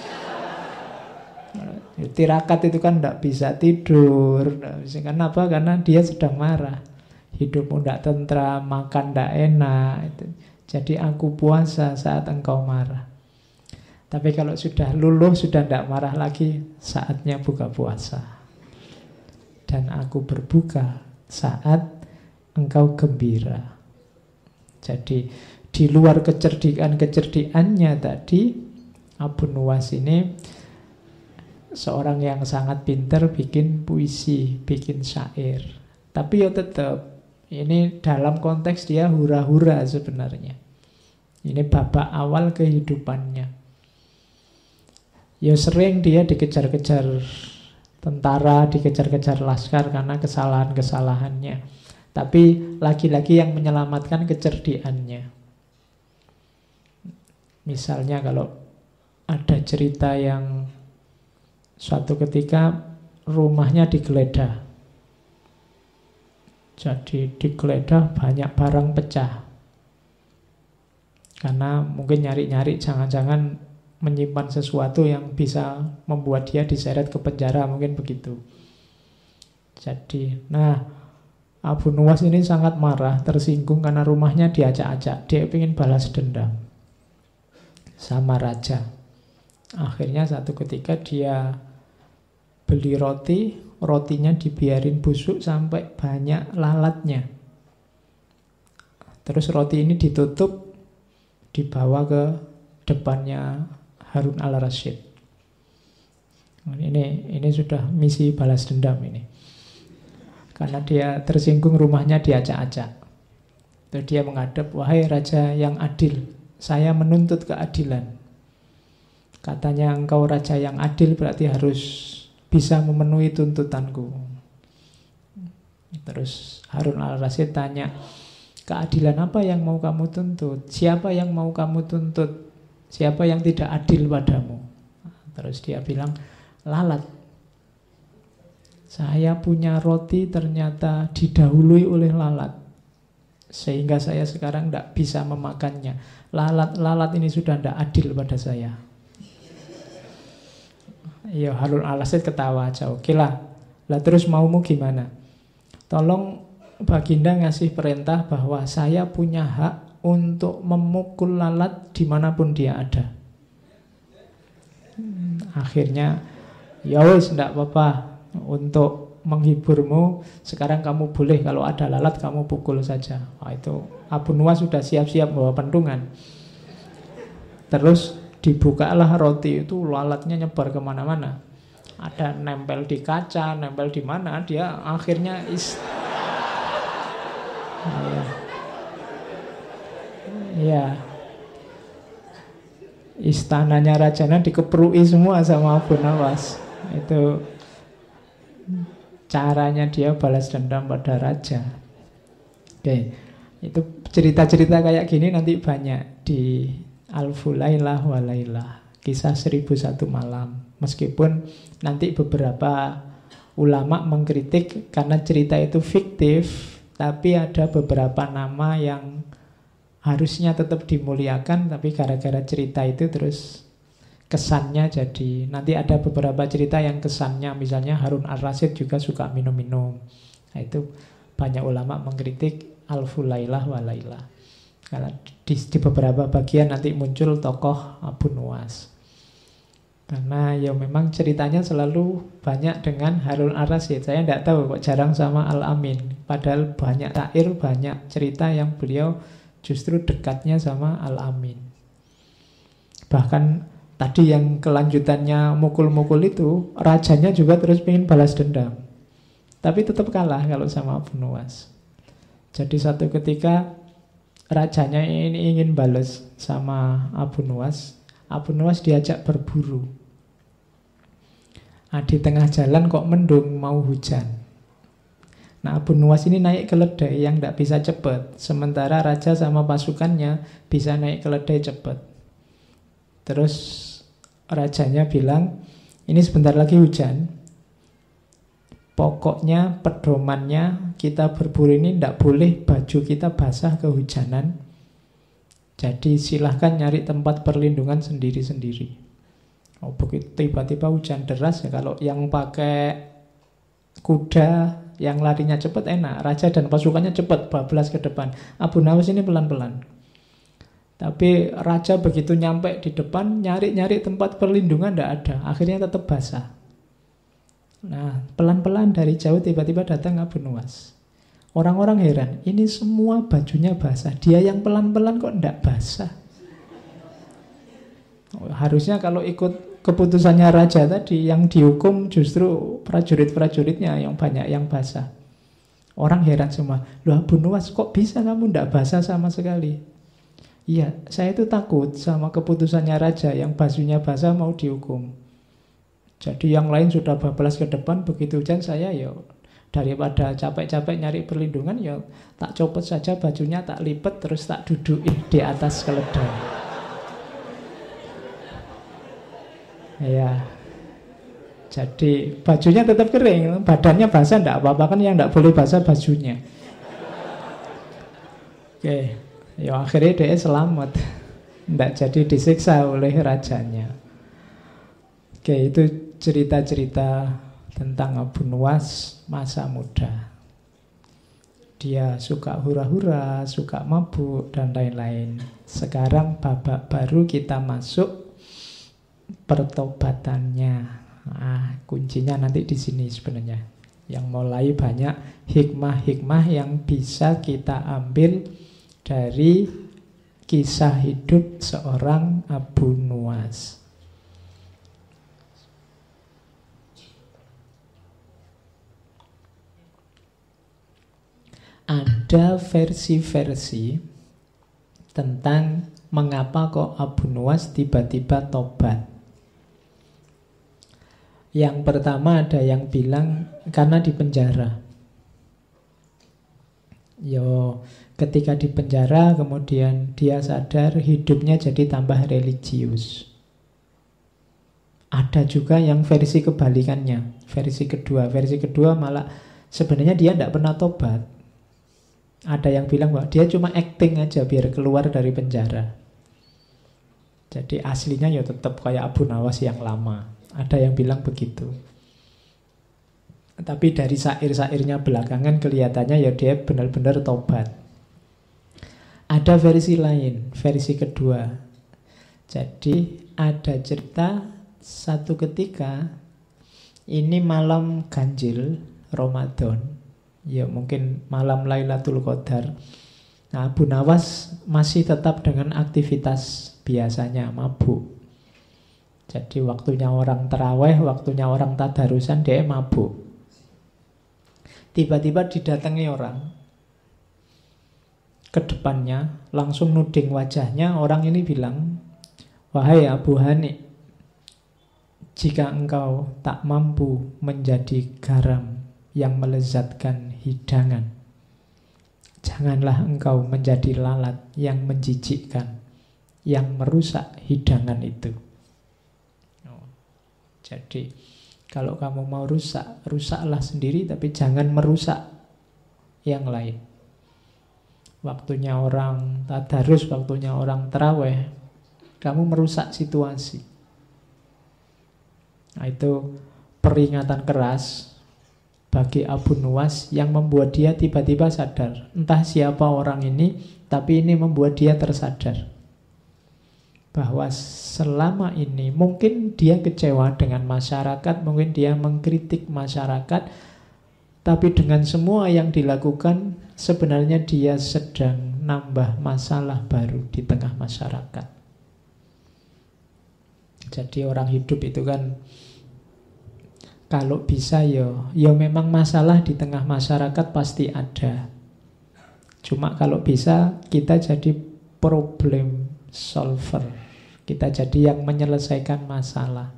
Tirakat itu kan tidak bisa tidur. Kenapa? Karena dia sedang marah. Hidupmu tidak tentram, makan tidak enak. Jadi aku puasa saat engkau marah. Tapi kalau sudah luluh, sudah tidak marah lagi, saatnya buka puasa. Dan aku berbuka saat engkau gembira. Jadi di luar kecerdikannya tadi, Abu Nuwas ini seorang yang sangat pintar bikin puisi, bikin syair. Tapi ya tetap, ini dalam konteks dia hura-hura sebenarnya. Ini babak awal kehidupannya. Ya sering dia dikejar-kejar tentara, dikejar-kejar laskar karena kesalahan-kesalahannya. Tapi lagi-lagi yang menyelamatkan kecerdikannya. Misalnya kalau ada cerita yang suatu ketika rumahnya digeledah. Jadi digeledah banyak barang pecah. Karena mungkin nyari-nyari jangan-jangan menyimpan sesuatu yang bisa membuat dia diseret ke penjara, mungkin begitu. Jadi, Abu Nuwas ini sangat marah, tersinggung karena rumahnya diacak-acak. Dia ingin balas dendam sama raja. Akhirnya satu ketika dia beli roti, rotinya dibiarin busuk sampai banyak lalatnya. Terus roti ini ditutup, dibawa ke depannya Harun al-Rasyid. Ini sudah misi balas dendam ini. Karena dia tersinggung rumahnya diacak-acak. Terus dia menghadap, wahai raja yang adil, saya menuntut keadilan. Katanya engkau raja yang adil berarti harus bisa memenuhi tuntutanku. Terus Harun al-Rasyid tanya, keadilan apa yang mau kamu tuntut? Siapa yang mau kamu tuntut? Siapa yang tidak adil padamu? Terus dia bilang, lalat. Saya punya roti ternyata didahului oleh lalat. Sehingga saya sekarang tidak bisa memakannya. Lalat ini sudah tidak adil pada saya. Ya Harun al-Rasyid ketawa aja. Oke lah. Lah terus maumu gimana? Tolong Baginda ngasih perintah bahwa saya punya hak untuk memukul lalat dimanapun dia ada. Akhirnya, ya wis tidak apa-apa. Untuk menghiburmu, sekarang kamu boleh kalau ada lalat kamu pukul saja. Itu Abu Nuwas sudah siap-siap bawa pentungan. Terus dibukalah roti itu, lalatnya nyebar kemana-mana. Ada nempel di kaca, nempel di mana, dia akhirnya istananya rajanya dikeprui semua sama Abu Nuwas. Itu caranya dia balas dendam pada raja. Oke, itu cerita-cerita kayak gini nanti banyak di Alfulailah Walailah, kisah 1001 malam. Meskipun nanti beberapa ulama mengkritik karena cerita itu fiktif, tapi ada beberapa nama yang harusnya tetap dimuliakan, tapi gara-gara cerita itu terus kesannya jadi. Nanti ada beberapa cerita yang kesannya, misalnya Harun al-Rasyid juga suka minum-minum. Nah, itu banyak ulama mengkritik Alfulailah Walailah. Karena di beberapa bagian nanti muncul tokoh Abu Nuwas. Karena ya memang ceritanya selalu banyak dengan Harun al-Rasyid. Saya tidak tahu kok jarang sama Al-Amin. Padahal banyak syair, banyak cerita yang beliau justru dekatnya sama Al-Amin. Bahkan tadi yang kelanjutannya mukul-mukul itu, rajanya juga terus pengen balas dendam. Tapi tetap kalah kalau sama Abu Nuwas. Jadi satu ketika rajanya ini ingin balas sama Abu Nuwas. Abu Nuwas diajak berburu. Di tengah jalan kok mendung, mau hujan. Nah, Abu Nuwas ini naik keledai yang tidak bisa cepat. Sementara raja sama pasukannya bisa naik keledai cepat. Terus rajanya bilang, ini sebentar lagi hujan, pokoknya pedomannya kita berburu ini tidak boleh baju kita basah kehujanan. Jadi silahkan nyari tempat perlindungan sendiri-sendiri. Oh, begitu tiba-tiba hujan deras ya, kalau yang pakai kuda yang larinya cepat enak, raja dan pasukannya cepat bablas ke depan. Abu Nawas ini pelan-pelan. Tapi raja begitu nyampe di depan, nyari-nyari tempat perlindungan tidak ada. Akhirnya tetap basah. Nah, pelan-pelan dari jauh tiba-tiba datang Abu Nuwas. Orang-orang heran, ini semua bajunya basah, dia yang pelan-pelan kok tidak basah. Harusnya kalau ikut keputusannya raja tadi, yang dihukum justru prajurit-prajuritnya yang banyak yang basah. Orang heran semua, loh Abu Nuwas kok bisa kamu tidak basah sama sekali? Iya, saya itu takut sama keputusannya raja, yang bajunya basah mau dihukum. Jadi yang lain sudah bablas ke depan, begitu hujan saya ya daripada capek-capek nyari perlindungan ya tak copot saja bajunya, tak lipat terus tak dudukin di atas keledai. Ya, jadi bajunya tetap kering, badannya basah tidak apa-apa kan, yang tidak boleh basah bajunya. Oke. Ya akhirnya dia selamat, tidak jadi disiksa oleh rajanya. Oke, itu cerita-cerita tentang Abu Nuwas masa muda. Dia suka hura-hura, suka mabuk, dan lain-lain. Sekarang babak baru kita masuk pertobatannya. Nah, kuncinya nanti di sini sebenarnya. Yang mulai banyak hikmah-hikmah yang bisa kita ambil dari kisah hidup seorang Abu Nuwas. Ada versi-versi tentang mengapa kok Abu Nuwas tiba-tiba tobat. Yang pertama ada yang bilang karena di penjara. Ketika di penjara kemudian dia sadar hidupnya jadi tambah religius. Ada juga yang versi kebalikannya, versi kedua malah sebenarnya dia tidak pernah tobat. Ada yang bilang bahwa dia cuma acting aja biar keluar dari penjara. Jadi aslinya ya tetap kayak Abu Nawas yang lama. Ada yang bilang begitu. Tapi dari syair-syairnya belakangan kelihatannya ya dia benar-benar tobat. Ada versi lain, versi kedua. Jadi ada cerita satu ketika ini malam ganjil Ramadan, ya mungkin malam Lailatul Qadar. Nah, Abu Nawas masih tetap dengan aktivitas biasanya, mabuk. Jadi waktunya orang taraweh, waktunya orang tadarusan, dia mabuk. Tiba-tiba didatangi orang ke depannya, langsung nuding wajahnya. Orang ini bilang, wahai Abu Hani, jika engkau tak mampu menjadi garam yang melezatkan hidangan, janganlah engkau menjadi lalat yang menjijikkan, yang merusak hidangan itu. Jadi kalau kamu mau rusak, rusaklah sendiri, tapi jangan merusak yang lain. Waktunya orang tadarus, waktunya orang taraweh, kamu merusak situasi. Nah, itu peringatan keras bagi Abu Nuwas yang membuat dia tiba-tiba sadar. Entah siapa orang ini, tapi ini membuat dia tersadar bahwa selama ini mungkin dia kecewa dengan masyarakat, mungkin dia mengkritik masyarakat, tapi dengan semua yang dilakukan sebenarnya dia sedang nambah masalah baru di tengah masyarakat. Jadi orang hidup itu kan kalau bisa ya memang masalah di tengah masyarakat pasti ada. Cuma kalau bisa kita jadi problem solver. Kita jadi yang menyelesaikan masalah.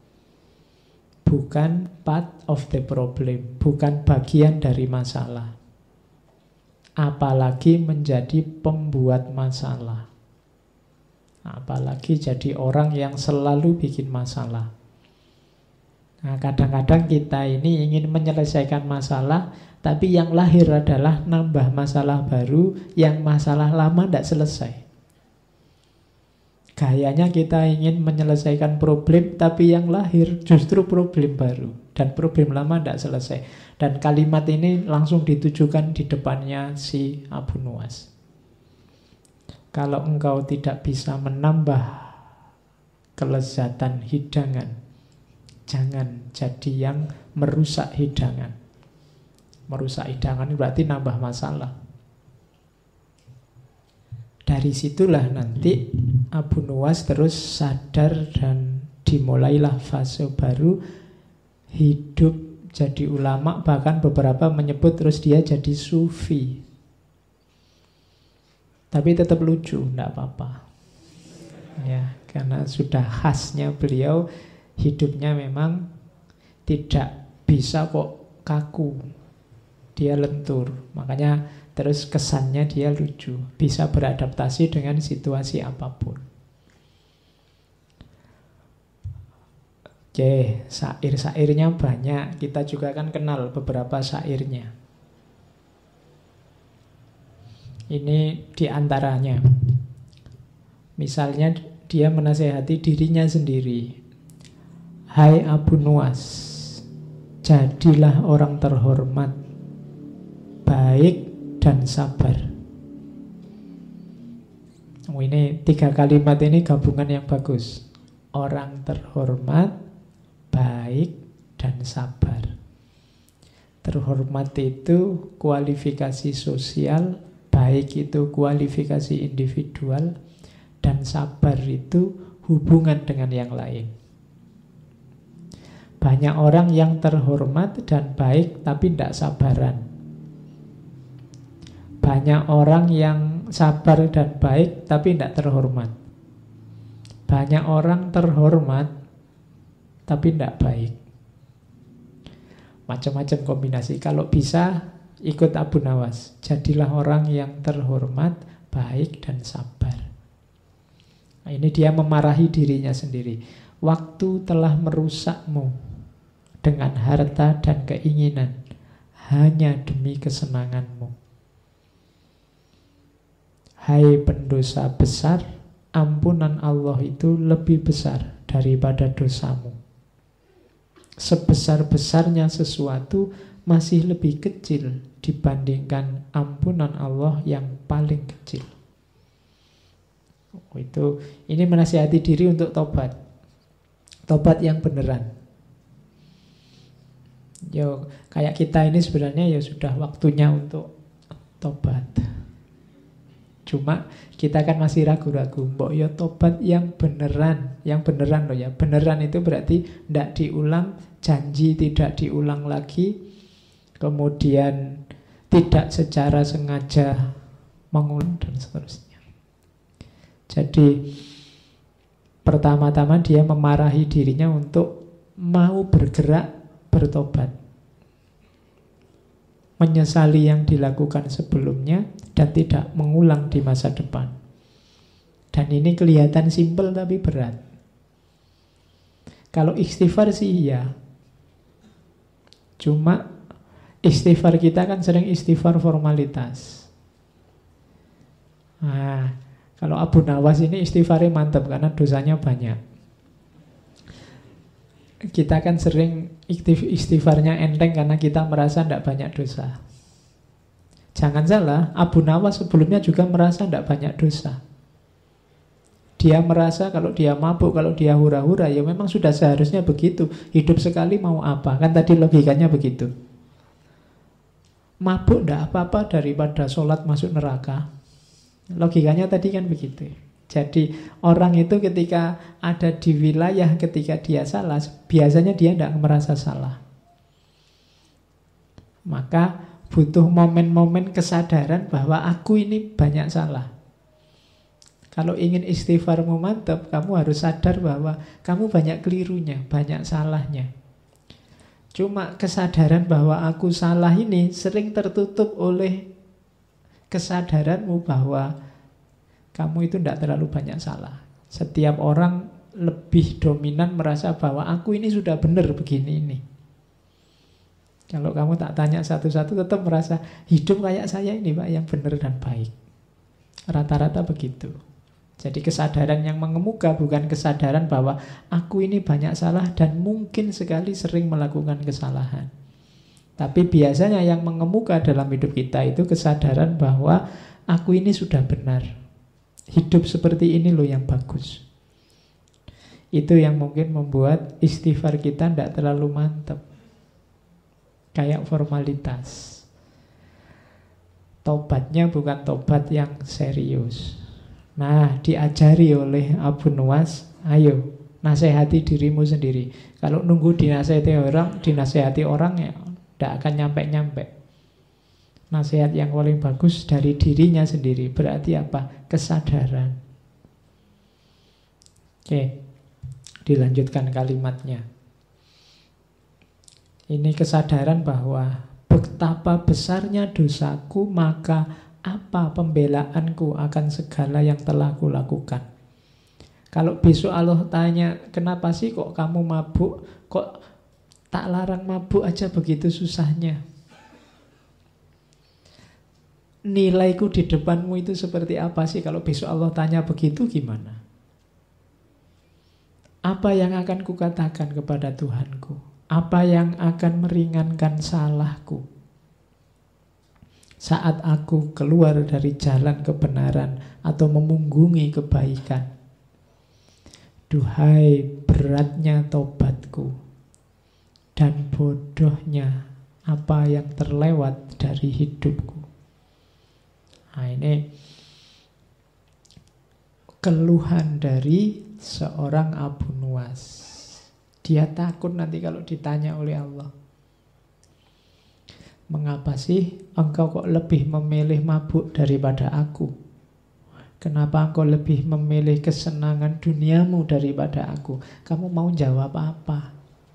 Bukan part of the problem, bukan bagian dari masalah. Apalagi menjadi pembuat masalah. Apalagi jadi orang yang selalu bikin masalah. Nah, kadang-kadang kita ini ingin menyelesaikan masalah, tapi yang lahir adalah nambah masalah baru, yang masalah lama tidak selesai. Gayanya kita ingin menyelesaikan problem, tapi yang lahir justru problem baru. Dan problem lama tidak selesai. Dan kalimat ini langsung ditujukan di depannya si Abu Nuwas. Kalau engkau tidak bisa menambah kelezatan hidangan, jangan jadi yang merusak hidangan. Merusak hidangan berarti nambah masalah. Dari situlah nanti Abu Nuwas terus sadar dan dimulailah fase baru, hidup jadi ulama, bahkan beberapa menyebut terus dia jadi sufi. Tapi tetap lucu, tidak apa-apa. Ya, karena sudah khasnya beliau, hidupnya memang tidak bisa kok kaku. Dia lentur. Makanya terus kesannya dia lucu, bisa beradaptasi dengan situasi apapun. Oke, syair-syairnya banyak. Kita juga kan kenal beberapa syairnya. Ini diantaranya. Misalnya dia menasehati dirinya sendiri. Hai Abu Nuwas, jadilah orang terhormat, baik dan sabar. Ini 3 kalimat ini gabungan yang bagus. Orang terhormat, baik dan sabar. Terhormat itu kualifikasi sosial, baik itu kualifikasi individual, dan sabar itu hubungan dengan yang lain. Banyak orang yang terhormat dan baik tapi tidak sabaran. Banyak orang yang sabar dan baik tapi tidak terhormat. Banyak orang terhormat tapi tidak baik. Macam-macam kombinasi. Kalau bisa ikut Abu Nuwas, jadilah orang yang terhormat, baik dan sabar. Nah, ini dia memarahi dirinya sendiri. Waktu telah merusakmu dengan harta dan keinginan hanya demi kesenanganmu. Hai pendosa besar, ampunan Allah itu lebih besar daripada dosamu. Sebesar-besarnya sesuatu masih lebih kecil dibandingkan ampunan Allah yang paling kecil. Ini menasihati diri untuk tobat. Tobat yang beneran. Yo, kayak kita ini sebenarnya ya sudah waktunya untuk tobat. Cuma kita kan masih ragu-ragu. Mbok ya tobat yang beneran. Yang beneran loh ya. Beneran itu berarti tidak diulang, janji tidak diulang lagi. Kemudian tidak secara sengaja mengulang dan seterusnya. Jadi pertama-tama dia memarahi dirinya untuk mau bergerak bertobat, menyesali yang dilakukan sebelumnya dan tidak mengulang di masa depan. Dan ini kelihatan simpel tapi berat. Kalau istighfar sih iya. Cuma istighfar kita kan sering istighfar formalitas. Nah, kalau Abu Nuwas ini istighfarnya mantap karena dosanya banyak. Kita kan sering istighfarnya enteng karena kita merasa tidak banyak dosa. Jangan salah, Abu Nuwas sebelumnya juga merasa tidak banyak dosa. Dia merasa kalau dia mabuk, kalau dia hura-hura, ya memang sudah seharusnya begitu. Hidup sekali mau apa? Kan tadi logikanya begitu. Mabuk tidak apa-apa daripada sholat masuk neraka. Logikanya tadi kan begitu. Jadi orang itu ketika ada di wilayah, ketika dia salah, biasanya dia tidak merasa salah. Maka butuh momen-momen kesadaran bahwa aku ini banyak salah. Kalau ingin istighfarmu mantap, kamu harus sadar bahwa kamu banyak kelirunya, banyak salahnya. Cuma kesadaran bahwa aku salah ini sering tertutup oleh kesadaranmu bahwa kamu itu tidak terlalu banyak salah. Setiap orang lebih dominan merasa bahwa aku ini sudah benar begini ini. Kalau kamu tak tanya satu-satu tetap merasa hidup kayak saya ini Pak yang benar dan baik. Rata-rata begitu. Jadi kesadaran yang mengemuka bukan kesadaran bahwa aku ini banyak salah dan mungkin sekali sering melakukan kesalahan. Tapi biasanya yang mengemuka dalam hidup kita itu kesadaran bahwa aku ini sudah benar. Hidup seperti ini loh yang bagus. Itu yang mungkin membuat istighfar kita tidak terlalu mantap. Kayak formalitas. Tobatnya bukan tobat yang serius. Nah, diajari oleh Abu Nuwas, ayo, nasihati dirimu sendiri. Kalau nunggu dinasihati orang ya tidak akan nyampe-nyampe. Nasihat yang paling bagus dari dirinya sendiri. Berarti apa? Kesadaran. Oke. Dilanjutkan kalimatnya. Ini kesadaran bahwa betapa besarnya dosaku, maka apa pembelaanku akan segala yang telah kulakukan. Kalau besok Allah tanya, kenapa sih kok kamu mabuk? Kok tak larang mabuk aja begitu susahnya? Nilaiku di depanmu itu seperti apa sih? Kalau besok Allah tanya begitu gimana? Apa yang akan kukatakan kepada Tuhanku? Apa yang akan meringankan salahku? Saat aku keluar dari jalan kebenaran atau memunggungi kebaikan. Duhai beratnya tobatku dan bodohnya apa yang terlewat dari hidupku. Nah, ini keluhan dari seorang Abu Nuwas. Dia takut nanti kalau ditanya oleh Allah, mengapa sih engkau kok lebih memilih mabuk daripada aku? Kenapa engkau lebih memilih kesenangan duniamu daripada aku? Kamu mau jawab apa?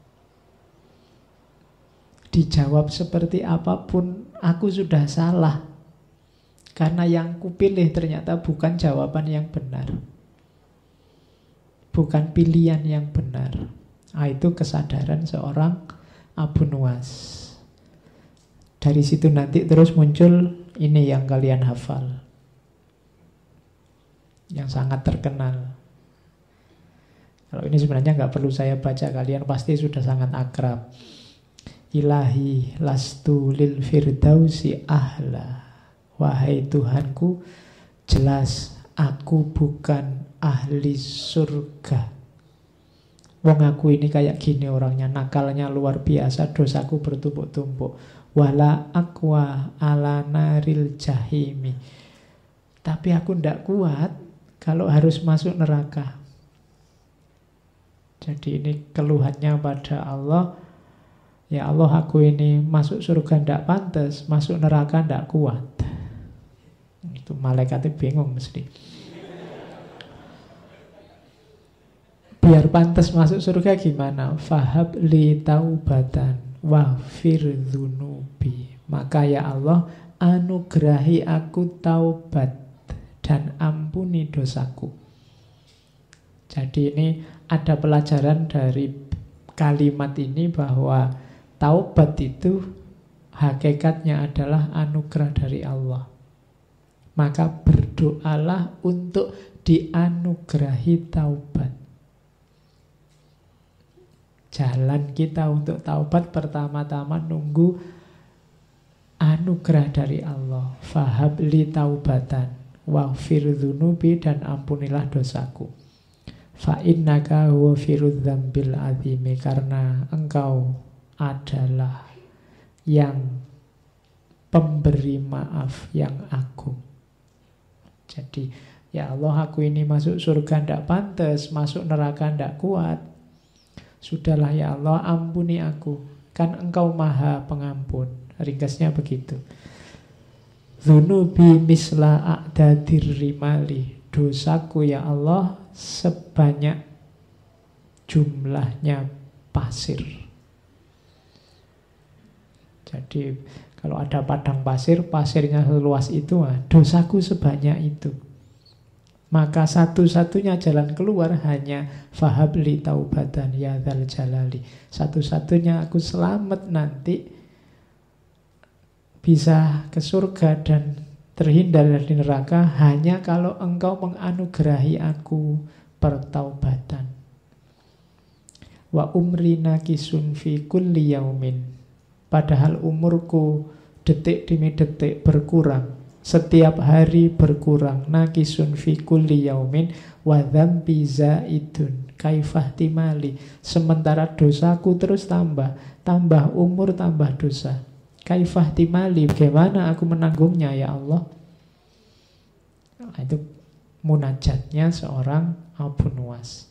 Dijawab seperti apapun, aku sudah salah. Karena yang kupilih ternyata bukan jawaban yang benar. Bukan pilihan yang benar. Nah, itu kesadaran seorang Abu Nuwas. Dari situ nanti terus muncul ini yang kalian hafal, yang sangat terkenal. Kalau ini sebenarnya nggak perlu saya baca, kalian pasti sudah sangat akrab. Ilahi lastu lil firdausi ahla. Wahai Tuhanku, jelas aku bukan ahli surga. Wong aku ini kayak gini orangnya, nakalnya luar biasa, dosaku bertumpuk-tumpuk. Wala aqwa ala naril jahimi. Tapi aku ndak kuat kalau harus masuk neraka. Jadi ini keluhannya pada Allah. Ya Allah, aku ini masuk surga ndak pantas, masuk neraka ndak kuat. Itu malaikatnya bingung mesti. Biar pantas masuk surga gimana? Fahab li taubatan waghfir dzunubi. Maka ya Allah, anugerahi aku taubat dan ampuni dosaku. Jadi ini ada pelajaran dari kalimat ini bahwa taubat itu hakikatnya adalah anugerah dari Allah. Maka berdoalah untuk dianugerahi taubat. Jalan kita untuk taubat pertama-tama nunggu anugerah dari Allah. Fahab li taubatan waghfir dzunubi, dan ampunilah dosaku. Fa innaka huwa firudz dzambil azimi, karena engkau adalah yang pemberi maaf yang agung. Jadi ya Allah, aku ini masuk surga ndak pantas, masuk neraka ndak kuat. Sudahlah ya Allah, ampuni aku, kan engkau maha pengampun. Ringkasnya begitu. Dzunubi misla a'dadir rimali. Dosaku ya Allah sebanyak jumlahnya pasir. Jadi kalau ada padang pasir, pasirnya seluas itu, dosaku sebanyak itu. Maka satu-satunya jalan keluar hanya fahabli taubatan ya dzal jalali. Satu-satunya aku selamat nanti, bisa ke surga dan terhindar dari neraka, hanya kalau engkau menganugerahi aku pertaubatan. Wa umri nakisun fi kulli yaumin. Padahal umurku detik demi detik berkurang, setiap hari berkurang. Nakisun fi kulli yaumin wa dzambi zaidun kaifah timali. Sementara dosaku terus tambah, tambah umur tambah dosa. Kaifah timali, bagaimana aku menanggungnya ya Allah? Nah, itu munajatnya seorang Abu Nuwas.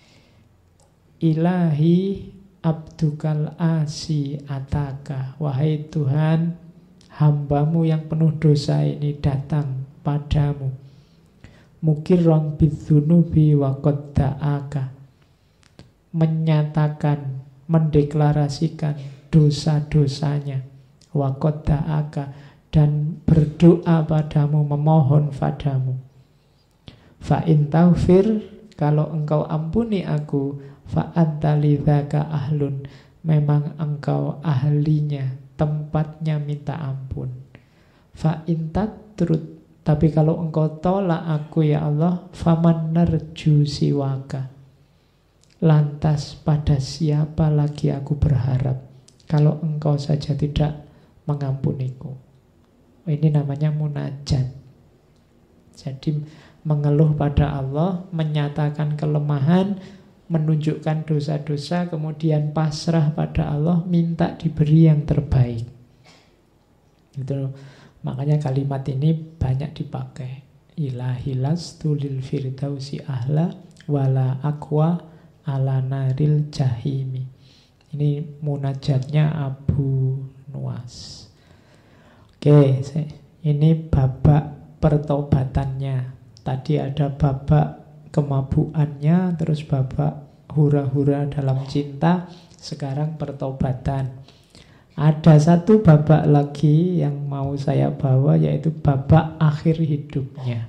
Ilahi abdukal asi ataka. Wahai Tuhan, hambamu yang penuh dosa ini datang padamu. Mukirron bidzunubi wa qad da'aka. Menyatakan, mendeklarasikan dosa-dosanya. Wa qad da'aka, dan berdoa padamu, memohon padamu. Fa in taghfir, kalau engkau ampuni aku, fa anta lidzaka ahlun, memang engkau ahlinya, tempatnya minta ampun. Fa in tatrud, tapi kalau engkau tolak aku ya Allah, faman narju siwaka, lantas pada siapa lagi aku berharap kalau engkau saja tidak mengampuniku. Ini namanya munajat. Jadi mengeluh pada Allah, menyatakan kelemahan, menunjukkan dosa-dosa, kemudian pasrah pada Allah, minta diberi yang terbaik. Itu makanya kalimat ini banyak dipakai. Ilahi lastu lil firdausi ahla wala aqwa ala naril jahimi. Ini munajatnya Abu Nuwas. Oke, ini babak pertobatannya. Tadi ada babak kemabuannya, terus babak hura-hura dalam cinta, sekarang pertobatan. Ada satu babak lagi yang mau saya bawa, yaitu babak akhir hidupnya.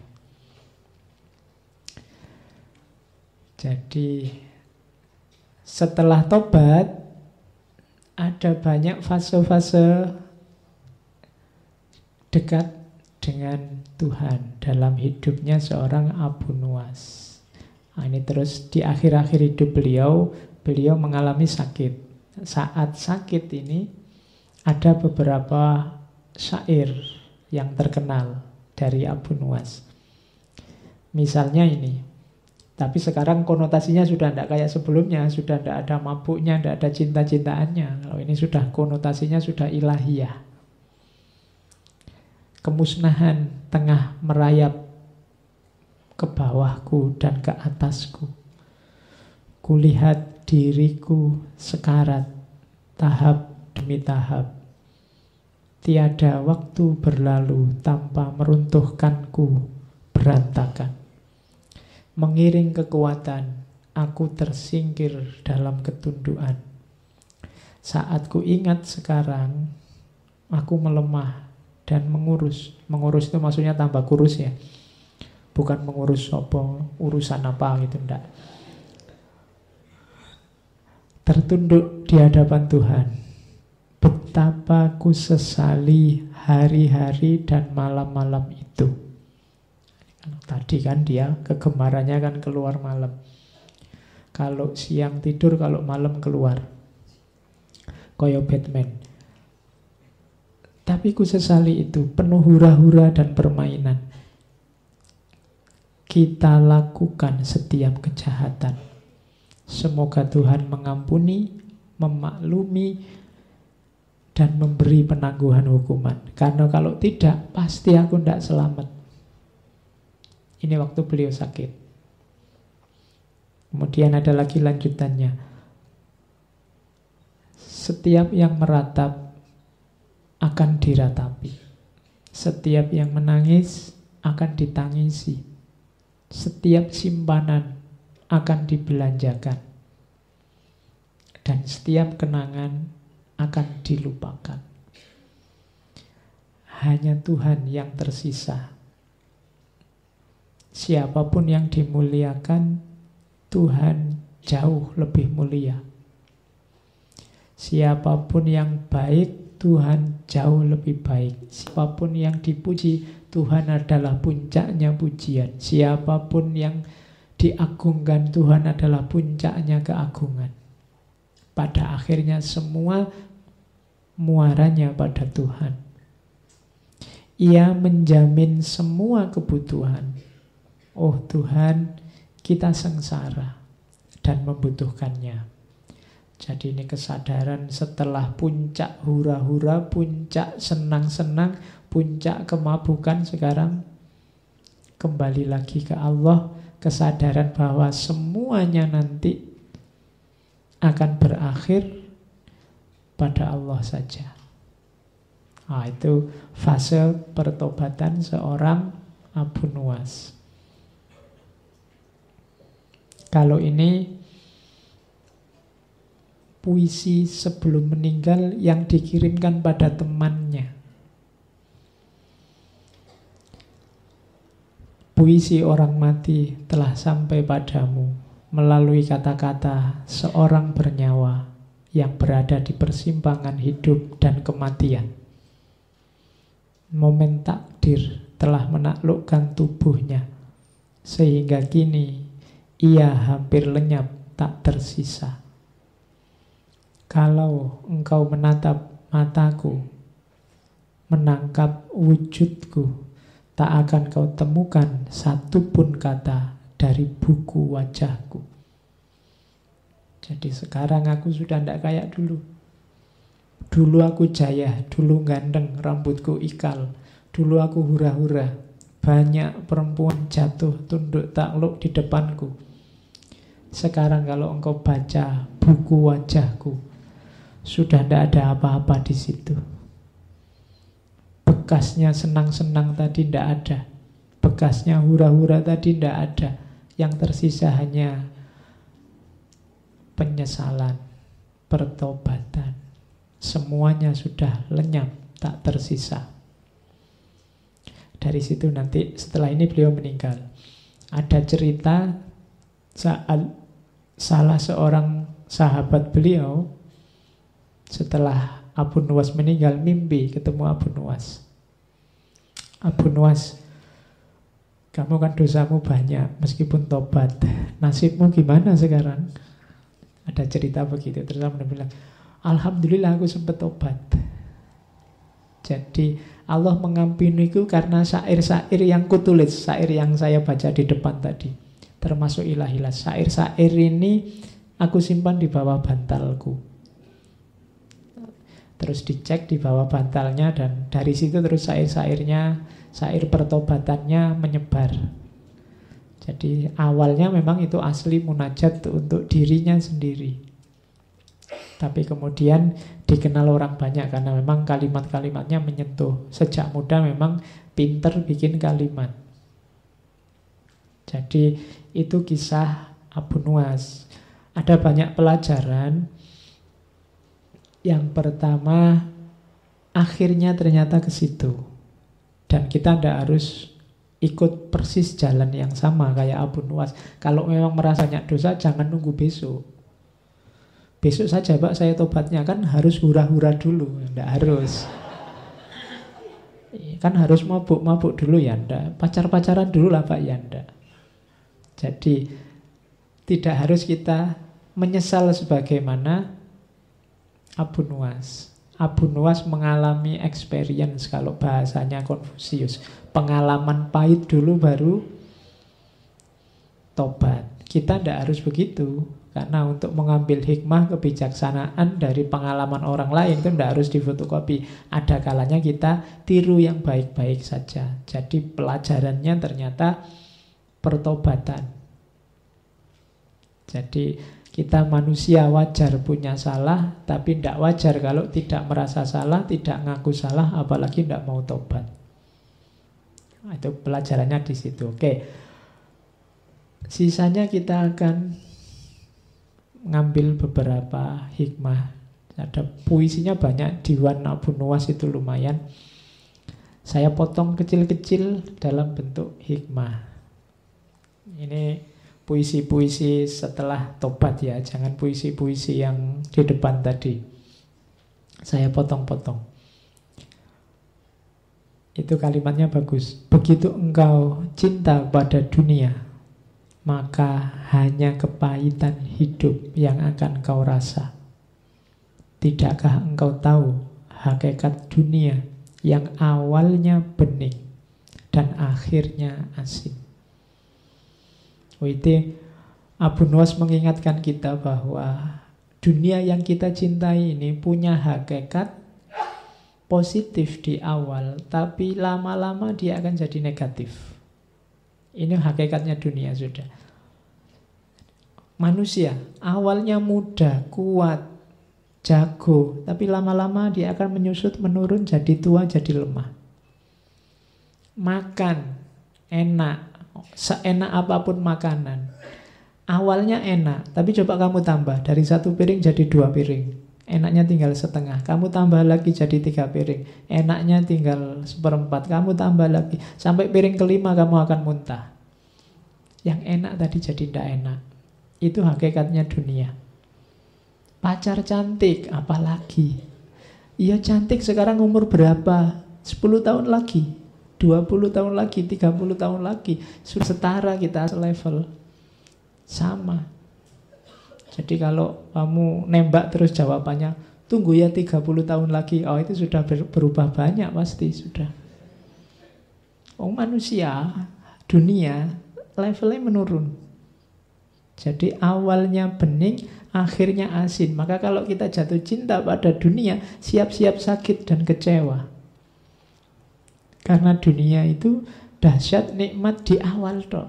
Jadi setelah tobat ada banyak fase-fase dekat dengan Tuhan dalam hidupnya seorang Abu Nuwas. Nah, ini terus di akhir-akhir hidup beliau mengalami sakit. Saat sakit ini ada beberapa syair yang terkenal dari Abu Nuwas. Misalnya ini, tapi sekarang konotasinya sudah tidak kayak sebelumnya, sudah tidak ada mabuknya, tidak ada cinta-cintaannya. Kalau ini sudah konotasinya sudah ilahiyah. Kemusnahan tengah merayap ke bawahku dan ke atasku. Kulihat diriku sekarat, tahap demi tahap. Tiada waktu berlalu tanpa meruntuhkanku berantakan. Mengiring kekuatan, aku tersingkir dalam ketundukan. Saat ku ingat sekarang, aku melemah dan mengurus. Mengurus itu maksudnya tambah kurus ya. Bukan mengurus urusan apa gitu, enggak. Tertunduk di hadapan Tuhan. Betapa ku sesali hari-hari dan malam-malam itu. Tadi kan dia kegemarannya kan keluar malam. Kalau siang tidur, kalau malam keluar. Koyo Batman. Tapi ku sesali itu, penuh hura-hura dan permainan. Kita lakukan setiap kejahatan. Semoga Tuhan mengampuni, memaklumi, dan memberi penangguhan hukuman. Karena kalau tidak, pasti aku tidak selamat. Ini waktu beliau sakit. Kemudian ada lagi lanjutannya. Setiap yang meratap akan diratapi. Setiap yang menangis akan ditangisi. Setiap simpanan akan dibelanjakan. Dan setiap kenangan akan dilupakan. Hanya Tuhan yang tersisa. Siapapun yang dimuliakan, Tuhan jauh lebih mulia. Siapapun yang baik, Tuhan jauh lebih baik. Siapapun yang dipuji, Tuhan adalah puncaknya pujian. Siapapun yang diagungkan, Tuhan adalah puncaknya keagungan. Pada akhirnya semua muaranya pada Tuhan. Ia menjamin semua kebutuhan. Oh Tuhan, kita sengsara dan membutuhkannya. Jadi ini kesadaran setelah puncak hura-hura, puncak senang-senang, puncak kemabukan, sekarang kembali lagi ke Allah. Kesadaran bahwa semuanya nanti akan berakhir pada Allah saja. Nah, itu fase pertobatan seorang Abu Nuwas. Kalau ini puisi sebelum meninggal yang dikirimkan pada temannya. Puisi orang mati telah sampai padamu melalui kata-kata seorang bernyawa yang berada di persimpangan hidup dan kematian. Momen takdir telah menaklukkan tubuhnya, sehingga kini ia hampir lenyap tak tersisa. Kalau engkau menatap mataku, menangkap wujudku, tak akan kau temukan satupun kata dari buku wajahku. Jadi sekarang aku sudah tidak kayak dulu. Dulu aku jaya, dulu ganteng, rambutku ikal. Dulu aku hura-hura. Banyak perempuan jatuh tunduk takluk di depanku. Sekarang kalau engkau baca buku wajahku, sudah tidak ada apa-apa di situ. Bekasnya senang-senang tadi tidak ada. Bekasnya hura-hura tadi tidak ada. Yang tersisa hanya penyesalan, pertobatan. Semuanya sudah lenyap, tak tersisa. Dari situ nanti setelah ini beliau meninggal. Ada cerita saat salah seorang sahabat beliau setelah Abu Nuwas meninggal mimpi ketemu Abu Nuwas. Abu Nuwas, kamu kan dosamu banyak meskipun tobat. Nasibmu gimana sekarang? Ada cerita begitu. Terus Abu Nuwas bilang, alhamdulillah aku sempat tobat. Jadi Allah mengampuniku karena syair-syair yang kutulis, syair yang saya baca di depan tadi, termasuk ilahilas. Syair-syair ini aku simpan di bawah bantalku. Terus dicek di bawah bantalnya, dan dari situ terus syair-syairnya, syair pertobatannya menyebar. Jadi awalnya memang itu asli munajat untuk dirinya sendiri. Tapi kemudian dikenal orang banyak karena memang kalimat-kalimatnya menyentuh. Sejak muda memang pinter bikin kalimat. Jadi itu kisah Abu Nuwas. Ada banyak pelajaran. Yang pertama, akhirnya ternyata ke situ. Dan kita tidak harus ikut persis jalan yang sama kayak Abu Nuwas. Kalau memang merasa banyak dosa, jangan nunggu besok. Besok saja Pak saya tobatnya, kan harus hura-hura dulu. Tidak harus. Kan harus mabuk-mabuk dulu ya ndak. Pacar-pacaran dulu lah Pak ya ndak. Jadi tidak harus kita menyesal sebagaimana Abu Nuwas. Abu Nuwas mengalami experience, kalau bahasanya Konfusius. Pengalaman pahit dulu baru tobat. Kita tidak harus begitu. Karena untuk mengambil hikmah kebijaksanaan dari pengalaman orang lain itu tidak harus difotokopi. Ada kalanya kita tiru yang baik-baik saja. Jadi pelajarannya ternyata pertobatan. Jadi kita manusia wajar punya salah, tapi tidak wajar kalau tidak merasa salah, tidak ngaku salah, apalagi tidak mau tobat. Nah, itu pelajarannya di situ. Oke. Sisanya kita akan ngambil beberapa hikmah. Ada puisinya banyak, diwan Abu Nuwas itu lumayan. Saya potong kecil-kecil dalam bentuk hikmah. Ini puisi-puisi setelah tobat ya, jangan puisi-puisi yang di depan tadi. Saya potong-potong. Itu kalimatnya bagus. Begitu engkau cinta pada dunia, maka hanya kepahitan hidup yang akan kau rasa. Tidakkah engkau tahu hakikat dunia yang awalnya bening dan akhirnya asin? Itu Abu Nuwas mengingatkan kita bahwa dunia yang kita cintai ini punya hakikat positif di awal, tapi lama-lama dia akan jadi negatif. Ini hakikatnya dunia sudah. Manusia awalnya muda, kuat, jago, tapi lama-lama dia akan menyusut, menurun, jadi tua, jadi lemah. Makan enak, seenak apapun makanan, awalnya enak, tapi coba kamu tambah dari 1 piring jadi 2 piring, enaknya tinggal setengah, kamu tambah lagi jadi 3 piring, enaknya tinggal 1/4, kamu tambah lagi sampai piring kelima kamu akan muntah. Yang enak tadi jadi tidak enak. Itu hakikatnya dunia. Pacar cantik, apalagi? Iya cantik, sekarang umur berapa? 10 tahun lagi, 20 tahun lagi, 30 tahun lagi, sudah setara kita selevel. Sama. Jadi kalau kamu nembak terus jawabannya, tunggu ya 30 tahun lagi, oh itu sudah berubah banyak pasti, sudah. Oh manusia, dunia, levelnya menurun. Jadi awalnya bening, akhirnya asin. Maka kalau kita jatuh cinta pada dunia, siap-siap sakit dan kecewa. Karena dunia itu dahsyat nikmat di awal toh.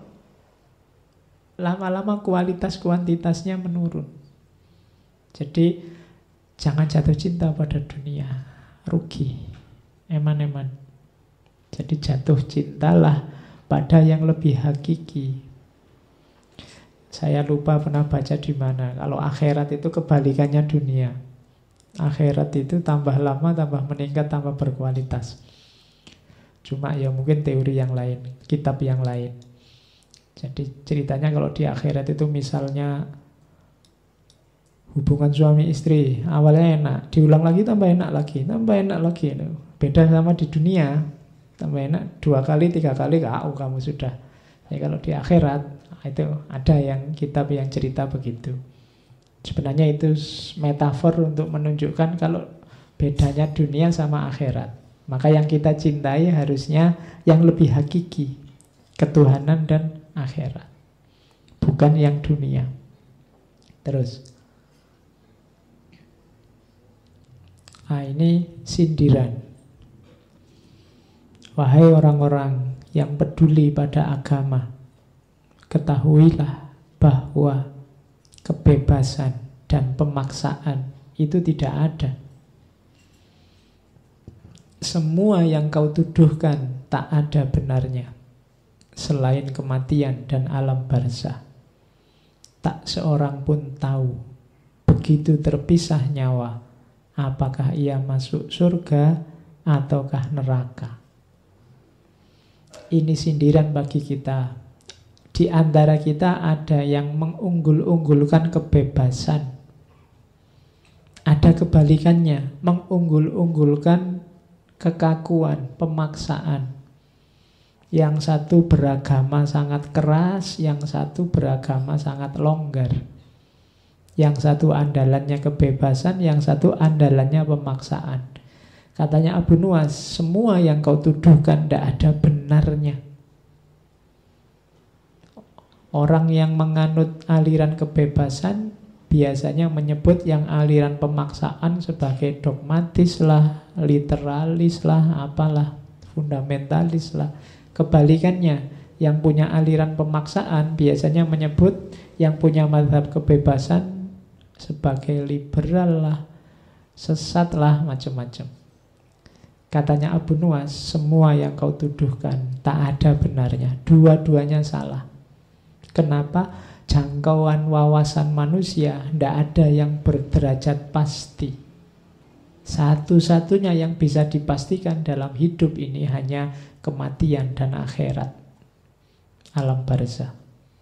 Lama-lama kualitas kuantitasnya menurun. Jadi jangan jatuh cinta pada dunia, rugi, eman-eman. Jadi jatuh cintalah pada yang lebih hakiki. Saya lupa pernah baca di mana. Kalau akhirat itu kebalikannya dunia. Akhirat itu tambah lama, tambah meningkat, tambah berkualitas. Cuma ya mungkin teori yang lain, kitab yang lain. Jadi ceritanya kalau di akhirat itu misalnya hubungan suami istri awalnya enak, diulang lagi tambah enak lagi, tambah enak lagi. Beda sama di dunia, tambah enak 2 kali, 3 kali KO kamu sudah. Ya kalau di akhirat itu ada yang kitab yang cerita begitu. Sebenarnya itu metafor untuk menunjukkan kalau bedanya dunia sama akhirat. Maka yang kita cintai harusnya yang lebih hakiki, ketuhanan dan akhirat, bukan yang dunia. Terus ini sindiran. Wahai orang-orang yang peduli pada agama, ketahuilah bahwa kebebasan dan pemaksaan itu tidak ada. Semua yang kau tuduhkan tak ada benarnya selain kematian dan alam barzah. Tak seorang pun tahu begitu terpisah nyawa, apakah ia masuk surga ataukah neraka. Ini sindiran bagi kita. Di antara kita ada yang mengunggul-unggulkan kebebasan, ada kebalikannya, mengunggul-unggulkan kekakuan, pemaksaan. Yang satu beragama sangat keras, yang satu beragama sangat longgar. Yang satu andalannya kebebasan, yang satu andalannya pemaksaan. Katanya Abu Nuwas, semua yang kau tuduhkan tidak ada benarnya. Orang yang menganut aliran kebebasan biasanya menyebut yang aliran pemaksaan sebagai dogmatis lah, literalis lah, apalah, fundamentalis lah. Kebalikannya, yang punya aliran pemaksaan biasanya menyebut yang punya mazhab kebebasan sebagai liberal lah, sesat lah, macam-macam. Katanya Abu Nuwas, semua yang kau tuduhkan tak ada benarnya, dua-duanya salah. Kenapa? Jangkauan wawasan manusia tidak ada yang berderajat pasti. Satu-satunya yang bisa dipastikan dalam hidup ini hanya kematian dan akhirat, alam barzah.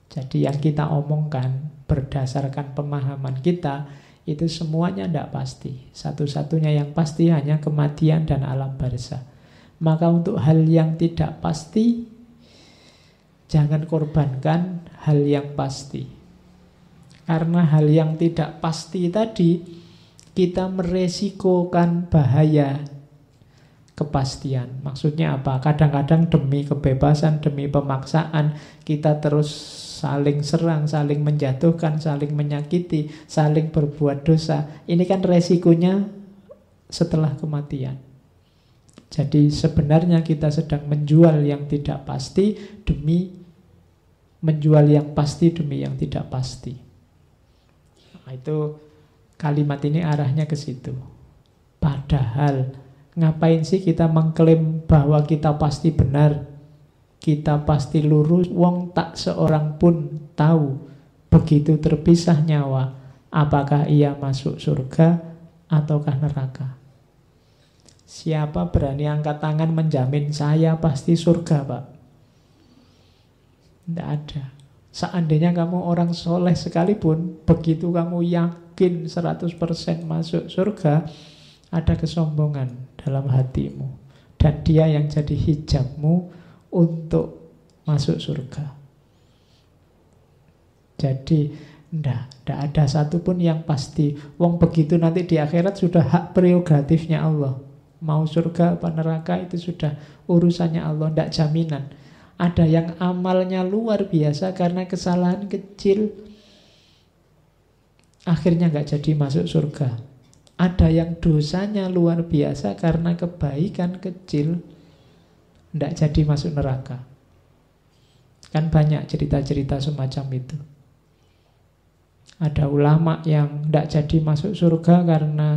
Jadi yang kita omongkan berdasarkan pemahaman kita itu semuanya tidak pasti. Satu-satunya yang pasti hanya kematian dan alam barzah. Maka untuk hal yang tidak pasti, jangan korbankan hal yang pasti. Karena hal yang tidak pasti tadi, kita meresikokan bahaya kepastian. Maksudnya apa? Kadang-kadang demi kebebasan, demi pemaksaan, kita terus saling serang, saling menjatuhkan, saling menyakiti, saling berbuat dosa. Ini kan resikonya setelah kematian. Jadi sebenarnya kita sedang menjual yang tidak pasti demi menjual yang pasti demi yang tidak pasti. Nah, itu kalimat ini arahnya ke situ. Padahal ngapain sih kita mengklaim bahwa kita pasti benar, kita pasti lurus? Wong tak seorang pun tahu begitu terpisah nyawa, apakah ia masuk surga ataukah neraka. Siapa berani angkat tangan menjamin saya pasti surga, Pak? Tidak ada. Seandainya kamu orang soleh sekalipun, begitu kamu yakin 100% masuk surga, ada kesombongan dalam hatimu. Dan dia yang jadi hijabmu untuk masuk surga. Jadi tidak ada satupun yang pasti. Wong begitu nanti di akhirat sudah hak prerogatifnya Allah. Mau surga apa neraka itu sudah urusannya Allah, tidak jaminan. Ada yang amalnya luar biasa karena kesalahan kecil akhirnya nggak jadi masuk surga. Ada yang dosanya luar biasa karena kebaikan kecil tidak jadi masuk neraka. Kan banyak cerita-cerita semacam itu. Ada ulama yang tidak jadi masuk surga karena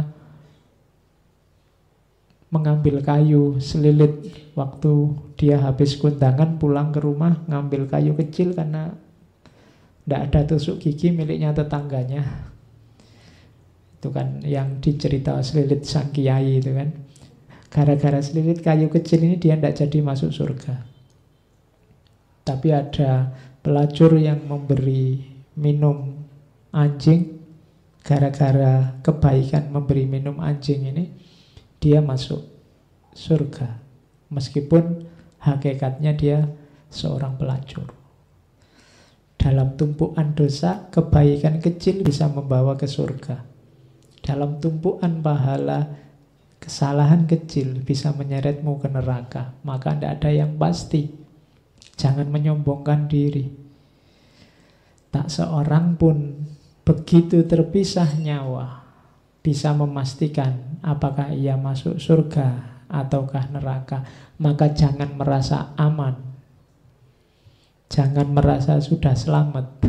mengambil kayu selilit waktu dia habis kundangan pulang ke rumah, ngambil kayu kecil karena tidak ada tusuk gigi miliknya tetangganya. Itu kan yang dicerita selilit sang kiai itu kan. Gara-gara selilit kayu kecil ini dia tidak jadi masuk surga. Tapi ada pelacur yang memberi minum anjing, gara-gara kebaikan memberi minum anjing ini dia masuk surga, meskipun hakikatnya dia seorang pelacur. Dalam tumpuan dosa, kebaikan kecil bisa membawa ke surga. Dalam tumpuan pahala, kesalahan kecil bisa menyeretmu ke neraka. Maka tidak ada yang pasti. Jangan menyombongkan diri. Tak seorang pun begitu terpisah nyawa bisa memastikan apakah ia masuk surga ataukah neraka. Maka jangan merasa aman, jangan merasa sudah selamat.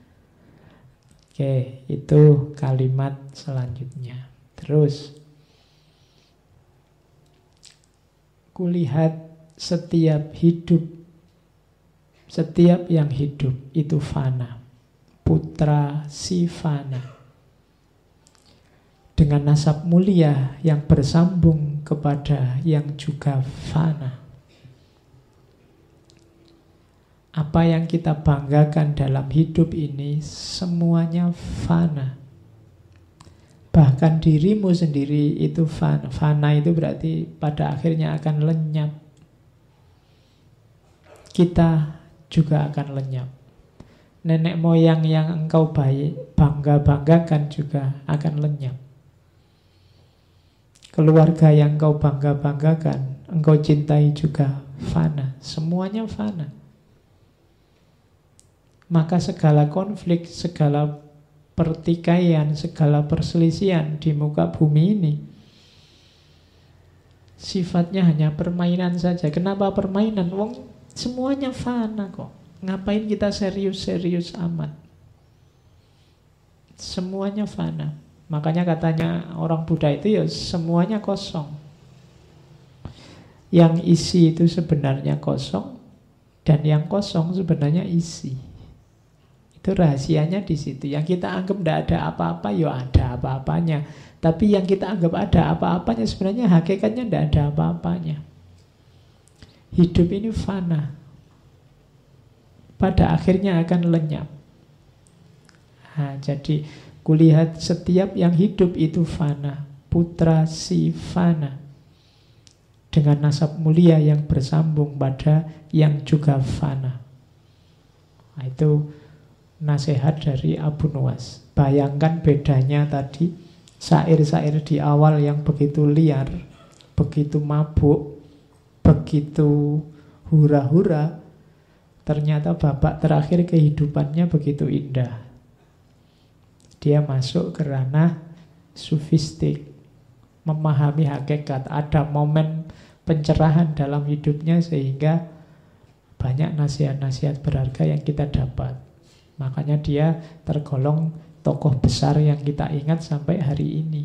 Oke, itu kalimat selanjutnya. Terus, kulihat setiap hidup, setiap yang hidup itu fana, putra si fana, dengan nasab mulia yang bersambung kepada yang juga fana. Apa yang kita banggakan dalam hidup ini semuanya fana. Bahkan dirimu sendiri itu fana. Fana itu berarti pada akhirnya akan lenyap. Kita juga akan lenyap. Nenek moyang yang engkau bangga-banggakan juga akan lenyap. Keluarga yang engkau bangga-banggakan, engkau cintai juga fana. Semuanya fana. Maka segala konflik, segala pertikaian, segala perselisihan di muka bumi ini sifatnya hanya permainan saja. Kenapa permainan? Wong semuanya fana kok. Ngapain kita serius-serius amat? Semuanya fana. Makanya katanya orang Buddha itu ya semuanya kosong. Yang isi itu sebenarnya kosong, dan yang kosong sebenarnya isi. Itu rahasianya di situ. Yang kita anggap tidak ada apa-apa, ya ada apa-apanya. Tapi yang kita anggap ada apa-apanya sebenarnya hakikatnya tidak ada apa-apanya. Hidup ini fana. pada akhirnya akan lenyap. Nah, jadi kulihat setiap yang hidup itu fana, putra si fana, dengan nasab mulia yang bersambung pada yang juga fana. Nah, itu nasihat dari Abu Nuwas. Bayangkan bedanya tadi, syair-syair di awal yang begitu liar, begitu mabuk, begitu hura-hura, ternyata babak terakhir kehidupannya begitu indah. Dia masuk ke ranah sufistik, memahami hakikat. Ada momen pencerahan dalam hidupnya sehingga banyak nasihat-nasihat berharga yang kita dapat. Makanya dia tergolong tokoh besar yang kita ingat sampai hari ini.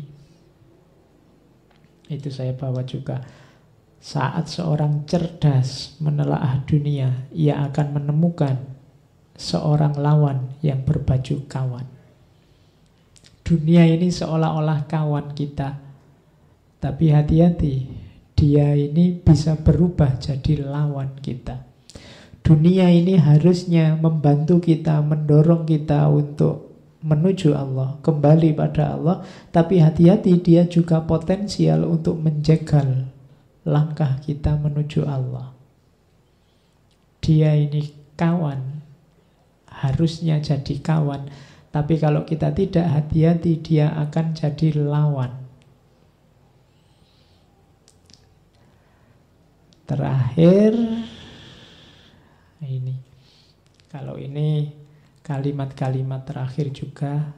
Itu saya bawa juga. Saat seorang cerdas menelaah dunia, ia akan menemukan seorang lawan yang berbaju kawan. Dunia ini seolah-olah kawan kita, tapi hati-hati, dia ini bisa berubah jadi lawan kita. Dunia ini harusnya membantu kita, mendorong kita untuk menuju Allah, kembali pada Allah. Tapi hati-hati, dia juga potensial untuk menjegal langkah kita menuju Allah. Dia ini kawan, harusnya jadi kawan. Tapi kalau kita tidak hati-hati, dia akan jadi lawan. Terakhir, ini, kalau ini kalimat-kalimat terakhir juga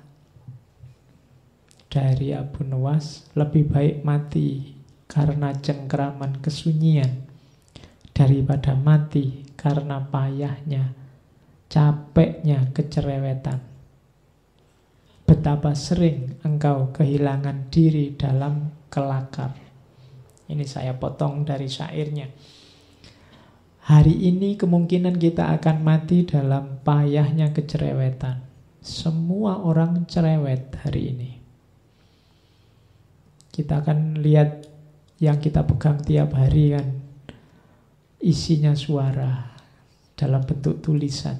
dari Abu Nuwas, lebih baik mati karena cengkraman kesunyian daripada mati karena payahnya, capeknya kecerewetan. Betapa sering engkau kehilangan diri dalam kelakar. Ini saya potong dari syairnya. Hari ini kemungkinan kita akan mati dalam payahnya kecerewetan. Semua orang cerewet hari ini. Kita akan lihat yang kita pegang tiap hari kan, isinya suara dalam bentuk tulisan.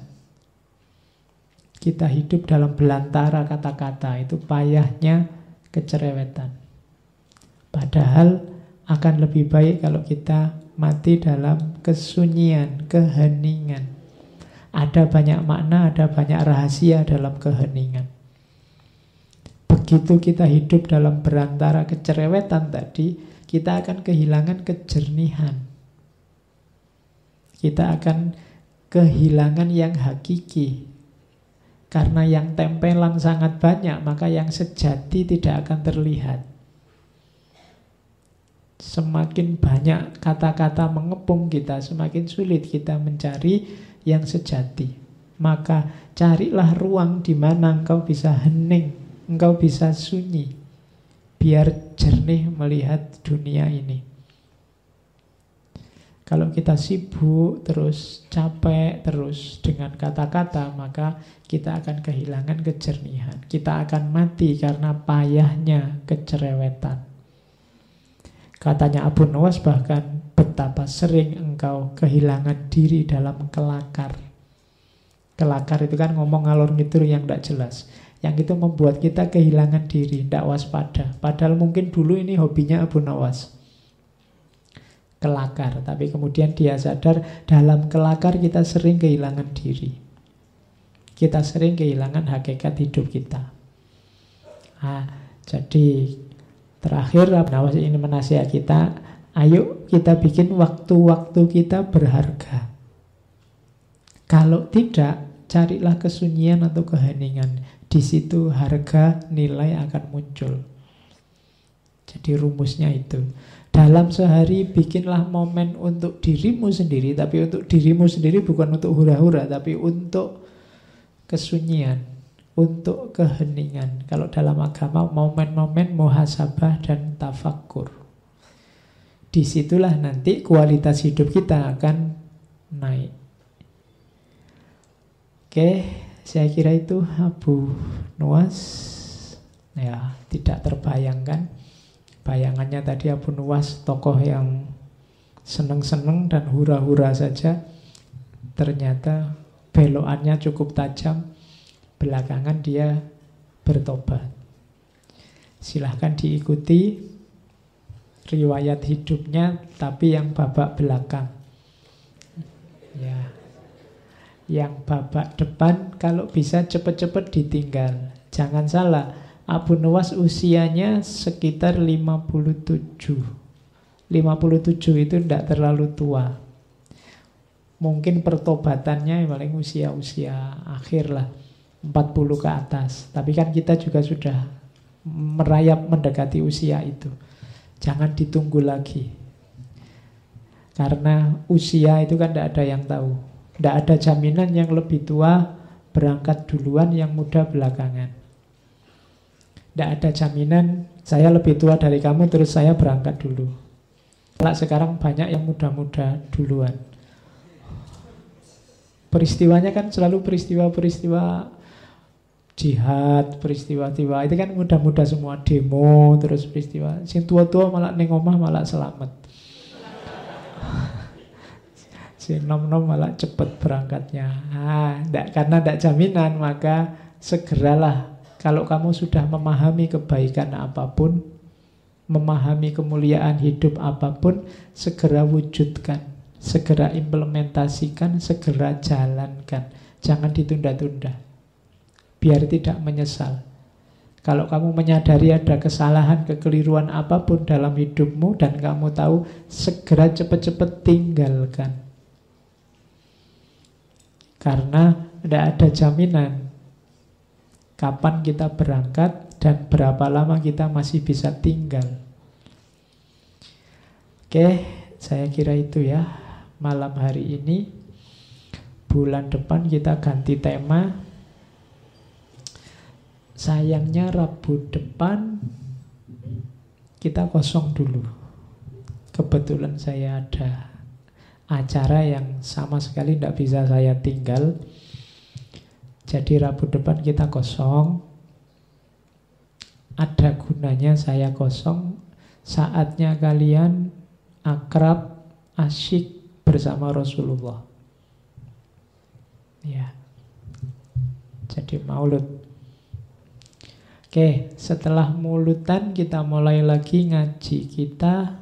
Kita hidup dalam belantara kata-kata, itu payahnya kecerewetan. Padahal akan lebih baik kalau kita mati dalam kesunyian, keheningan. Ada banyak makna, ada banyak rahasia dalam keheningan. Begitu kita hidup dalam berantara kecerewetan tadi, kita akan kehilangan kejernihan. Kita akan kehilangan yang hakiki. Karena yang tempelan sangat banyak, maka yang sejati tidak akan terlihat. Semakin banyak kata-kata mengepung kita, semakin sulit kita mencari yang sejati. Maka carilah ruang di mana engkau bisa hening, engkau bisa sunyi, biar jernih melihat dunia ini. Kalau kita sibuk terus, capek terus dengan kata-kata, maka kita akan kehilangan kejernihan. Kita akan mati karena payahnya kecerewetan. Katanya Abu Nuwas bahkan, betapa sering engkau kehilangan diri dalam kelakar. Kelakar itu kan ngomong ngalor ngidul yang tidak jelas. Yang itu membuat kita kehilangan diri, tidak waspada. Padahal mungkin dulu ini hobinya Abu Nuwas, kelakar. Tapi kemudian dia sadar, dalam kelakar kita sering kehilangan diri. Kita sering kehilangan hakikat hidup kita. Jadi terakhir Abu Nuwas ini menasihat kita, ayo kita bikin waktu-waktu kita berharga. Kalau tidak, carilah kesunyian atau keheningan. Di situ harga nilai akan muncul. Jadi rumusnya itu. Dalam sehari bikinlah momen untuk dirimu sendiri, tapi untuk dirimu sendiri bukan untuk hura-hura, tapi untuk kesunyian, untuk keheningan. Kalau dalam agama, momen-momen muhasabah dan tafakkur. Disitulah nanti kualitas hidup kita akan naik. Oke, saya kira itu Abu Nuwas. Ya, tidak terbayangkan. Bayangannya tadi Abu Nuwas tokoh yang seneng-seneng dan hura-hura saja. Ternyata belokannya cukup tajam. Belakangan dia bertobat. Silahkan diikuti riwayat hidupnya, tapi yang babak belakang. Ya. Yang babak depan kalau bisa cepat-cepat ditinggal. Jangan salah, Abu Nuwas usianya sekitar 57. 57 itu tidak terlalu tua. Mungkin pertobatannya paling usia-usia akhir lah, 40 ke atas. Tapi kan kita juga sudah merayap mendekati usia itu. Jangan ditunggu lagi. Karena usia itu kan tidak ada yang tahu. Tidak ada jaminan yang lebih tua berangkat duluan, yang muda belakangan. Tidak ada jaminan saya lebih tua dari kamu terus saya berangkat dulu. Sekarang banyak yang muda-muda duluan. Peristiwanya kan selalu peristiwa-peristiwa jihad, peristiwa-peristiwa itu kan muda-muda semua, demo, terus peristiwa. Sing tua-tua malah ning omah malah selamat. Si nom-nom malah cepet berangkatnya. Karena tidak jaminan, maka segeralah. Kalau kamu sudah memahami kebaikan apapun, memahami kemuliaan hidup apapun, segera wujudkan, segera implementasikan, segera jalankan. Jangan ditunda-tunda, biar tidak menyesal. Kalau kamu menyadari ada kesalahan, kekeliruan apapun dalam hidupmu dan kamu tahu, segera cepat-cepat tinggalkan. Karena tidak ada jaminan kapan kita berangkat dan berapa lama kita masih bisa tinggal. Oke, saya kira itu ya malam hari ini. Bulan depan kita ganti tema. Sayangnya Rabu depan kita kosong dulu. Kebetulan saya ada acara yang sama sekali tidak bisa saya tinggal. Jadi Rabu depan kita kosong. Ada gunanya saya kosong. Saatnya kalian akrab, asyik bersama Rasulullah. Ya. Jadi maulud. Oke, setelah mauludan kita mulai lagi ngaji kita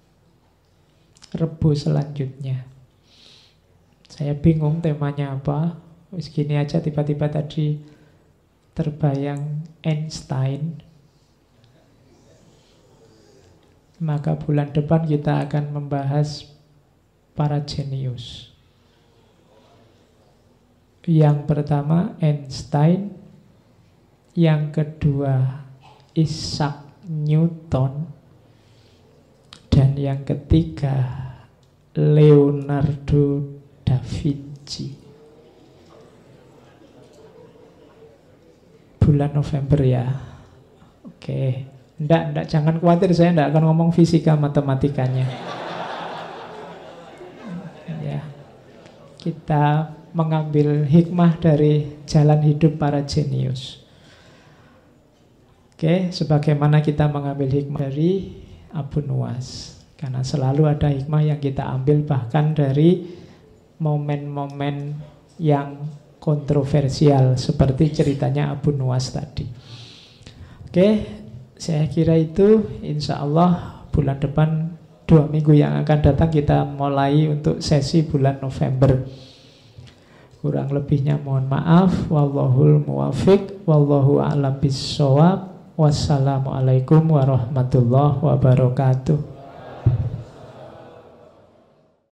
Rebu selanjutnya. Saya bingung temanya apa. Wis gini aja tiba-tiba tadi terbayang Einstein. Maka bulan depan kita akan membahas para jenius. Yang pertama Einstein, yang kedua Isaac Newton, dan yang ketiga Leonardo da Vinci. Bulan November ya. Oke. Enggak, jangan khawatir, saya enggak akan ngomong fisika matematikanya. Ya. Kita mengambil hikmah dari jalan hidup para jenius. Oke, sebagaimana kita mengambil hikmah dari Abu Nuwas. Karena selalu ada hikmah yang kita ambil bahkan dari momen-momen yang kontroversial seperti ceritanya Abu Nuwas tadi. Oke, saya kira itu. Insya Allah bulan depan 2 minggu yang akan datang kita mulai untuk sesi bulan November. Kurang lebihnya mohon maaf. Wallahul muwafiq, wallahu a'lam bissawab. Wassalamualaikum warahmatullahi wabarakatuh.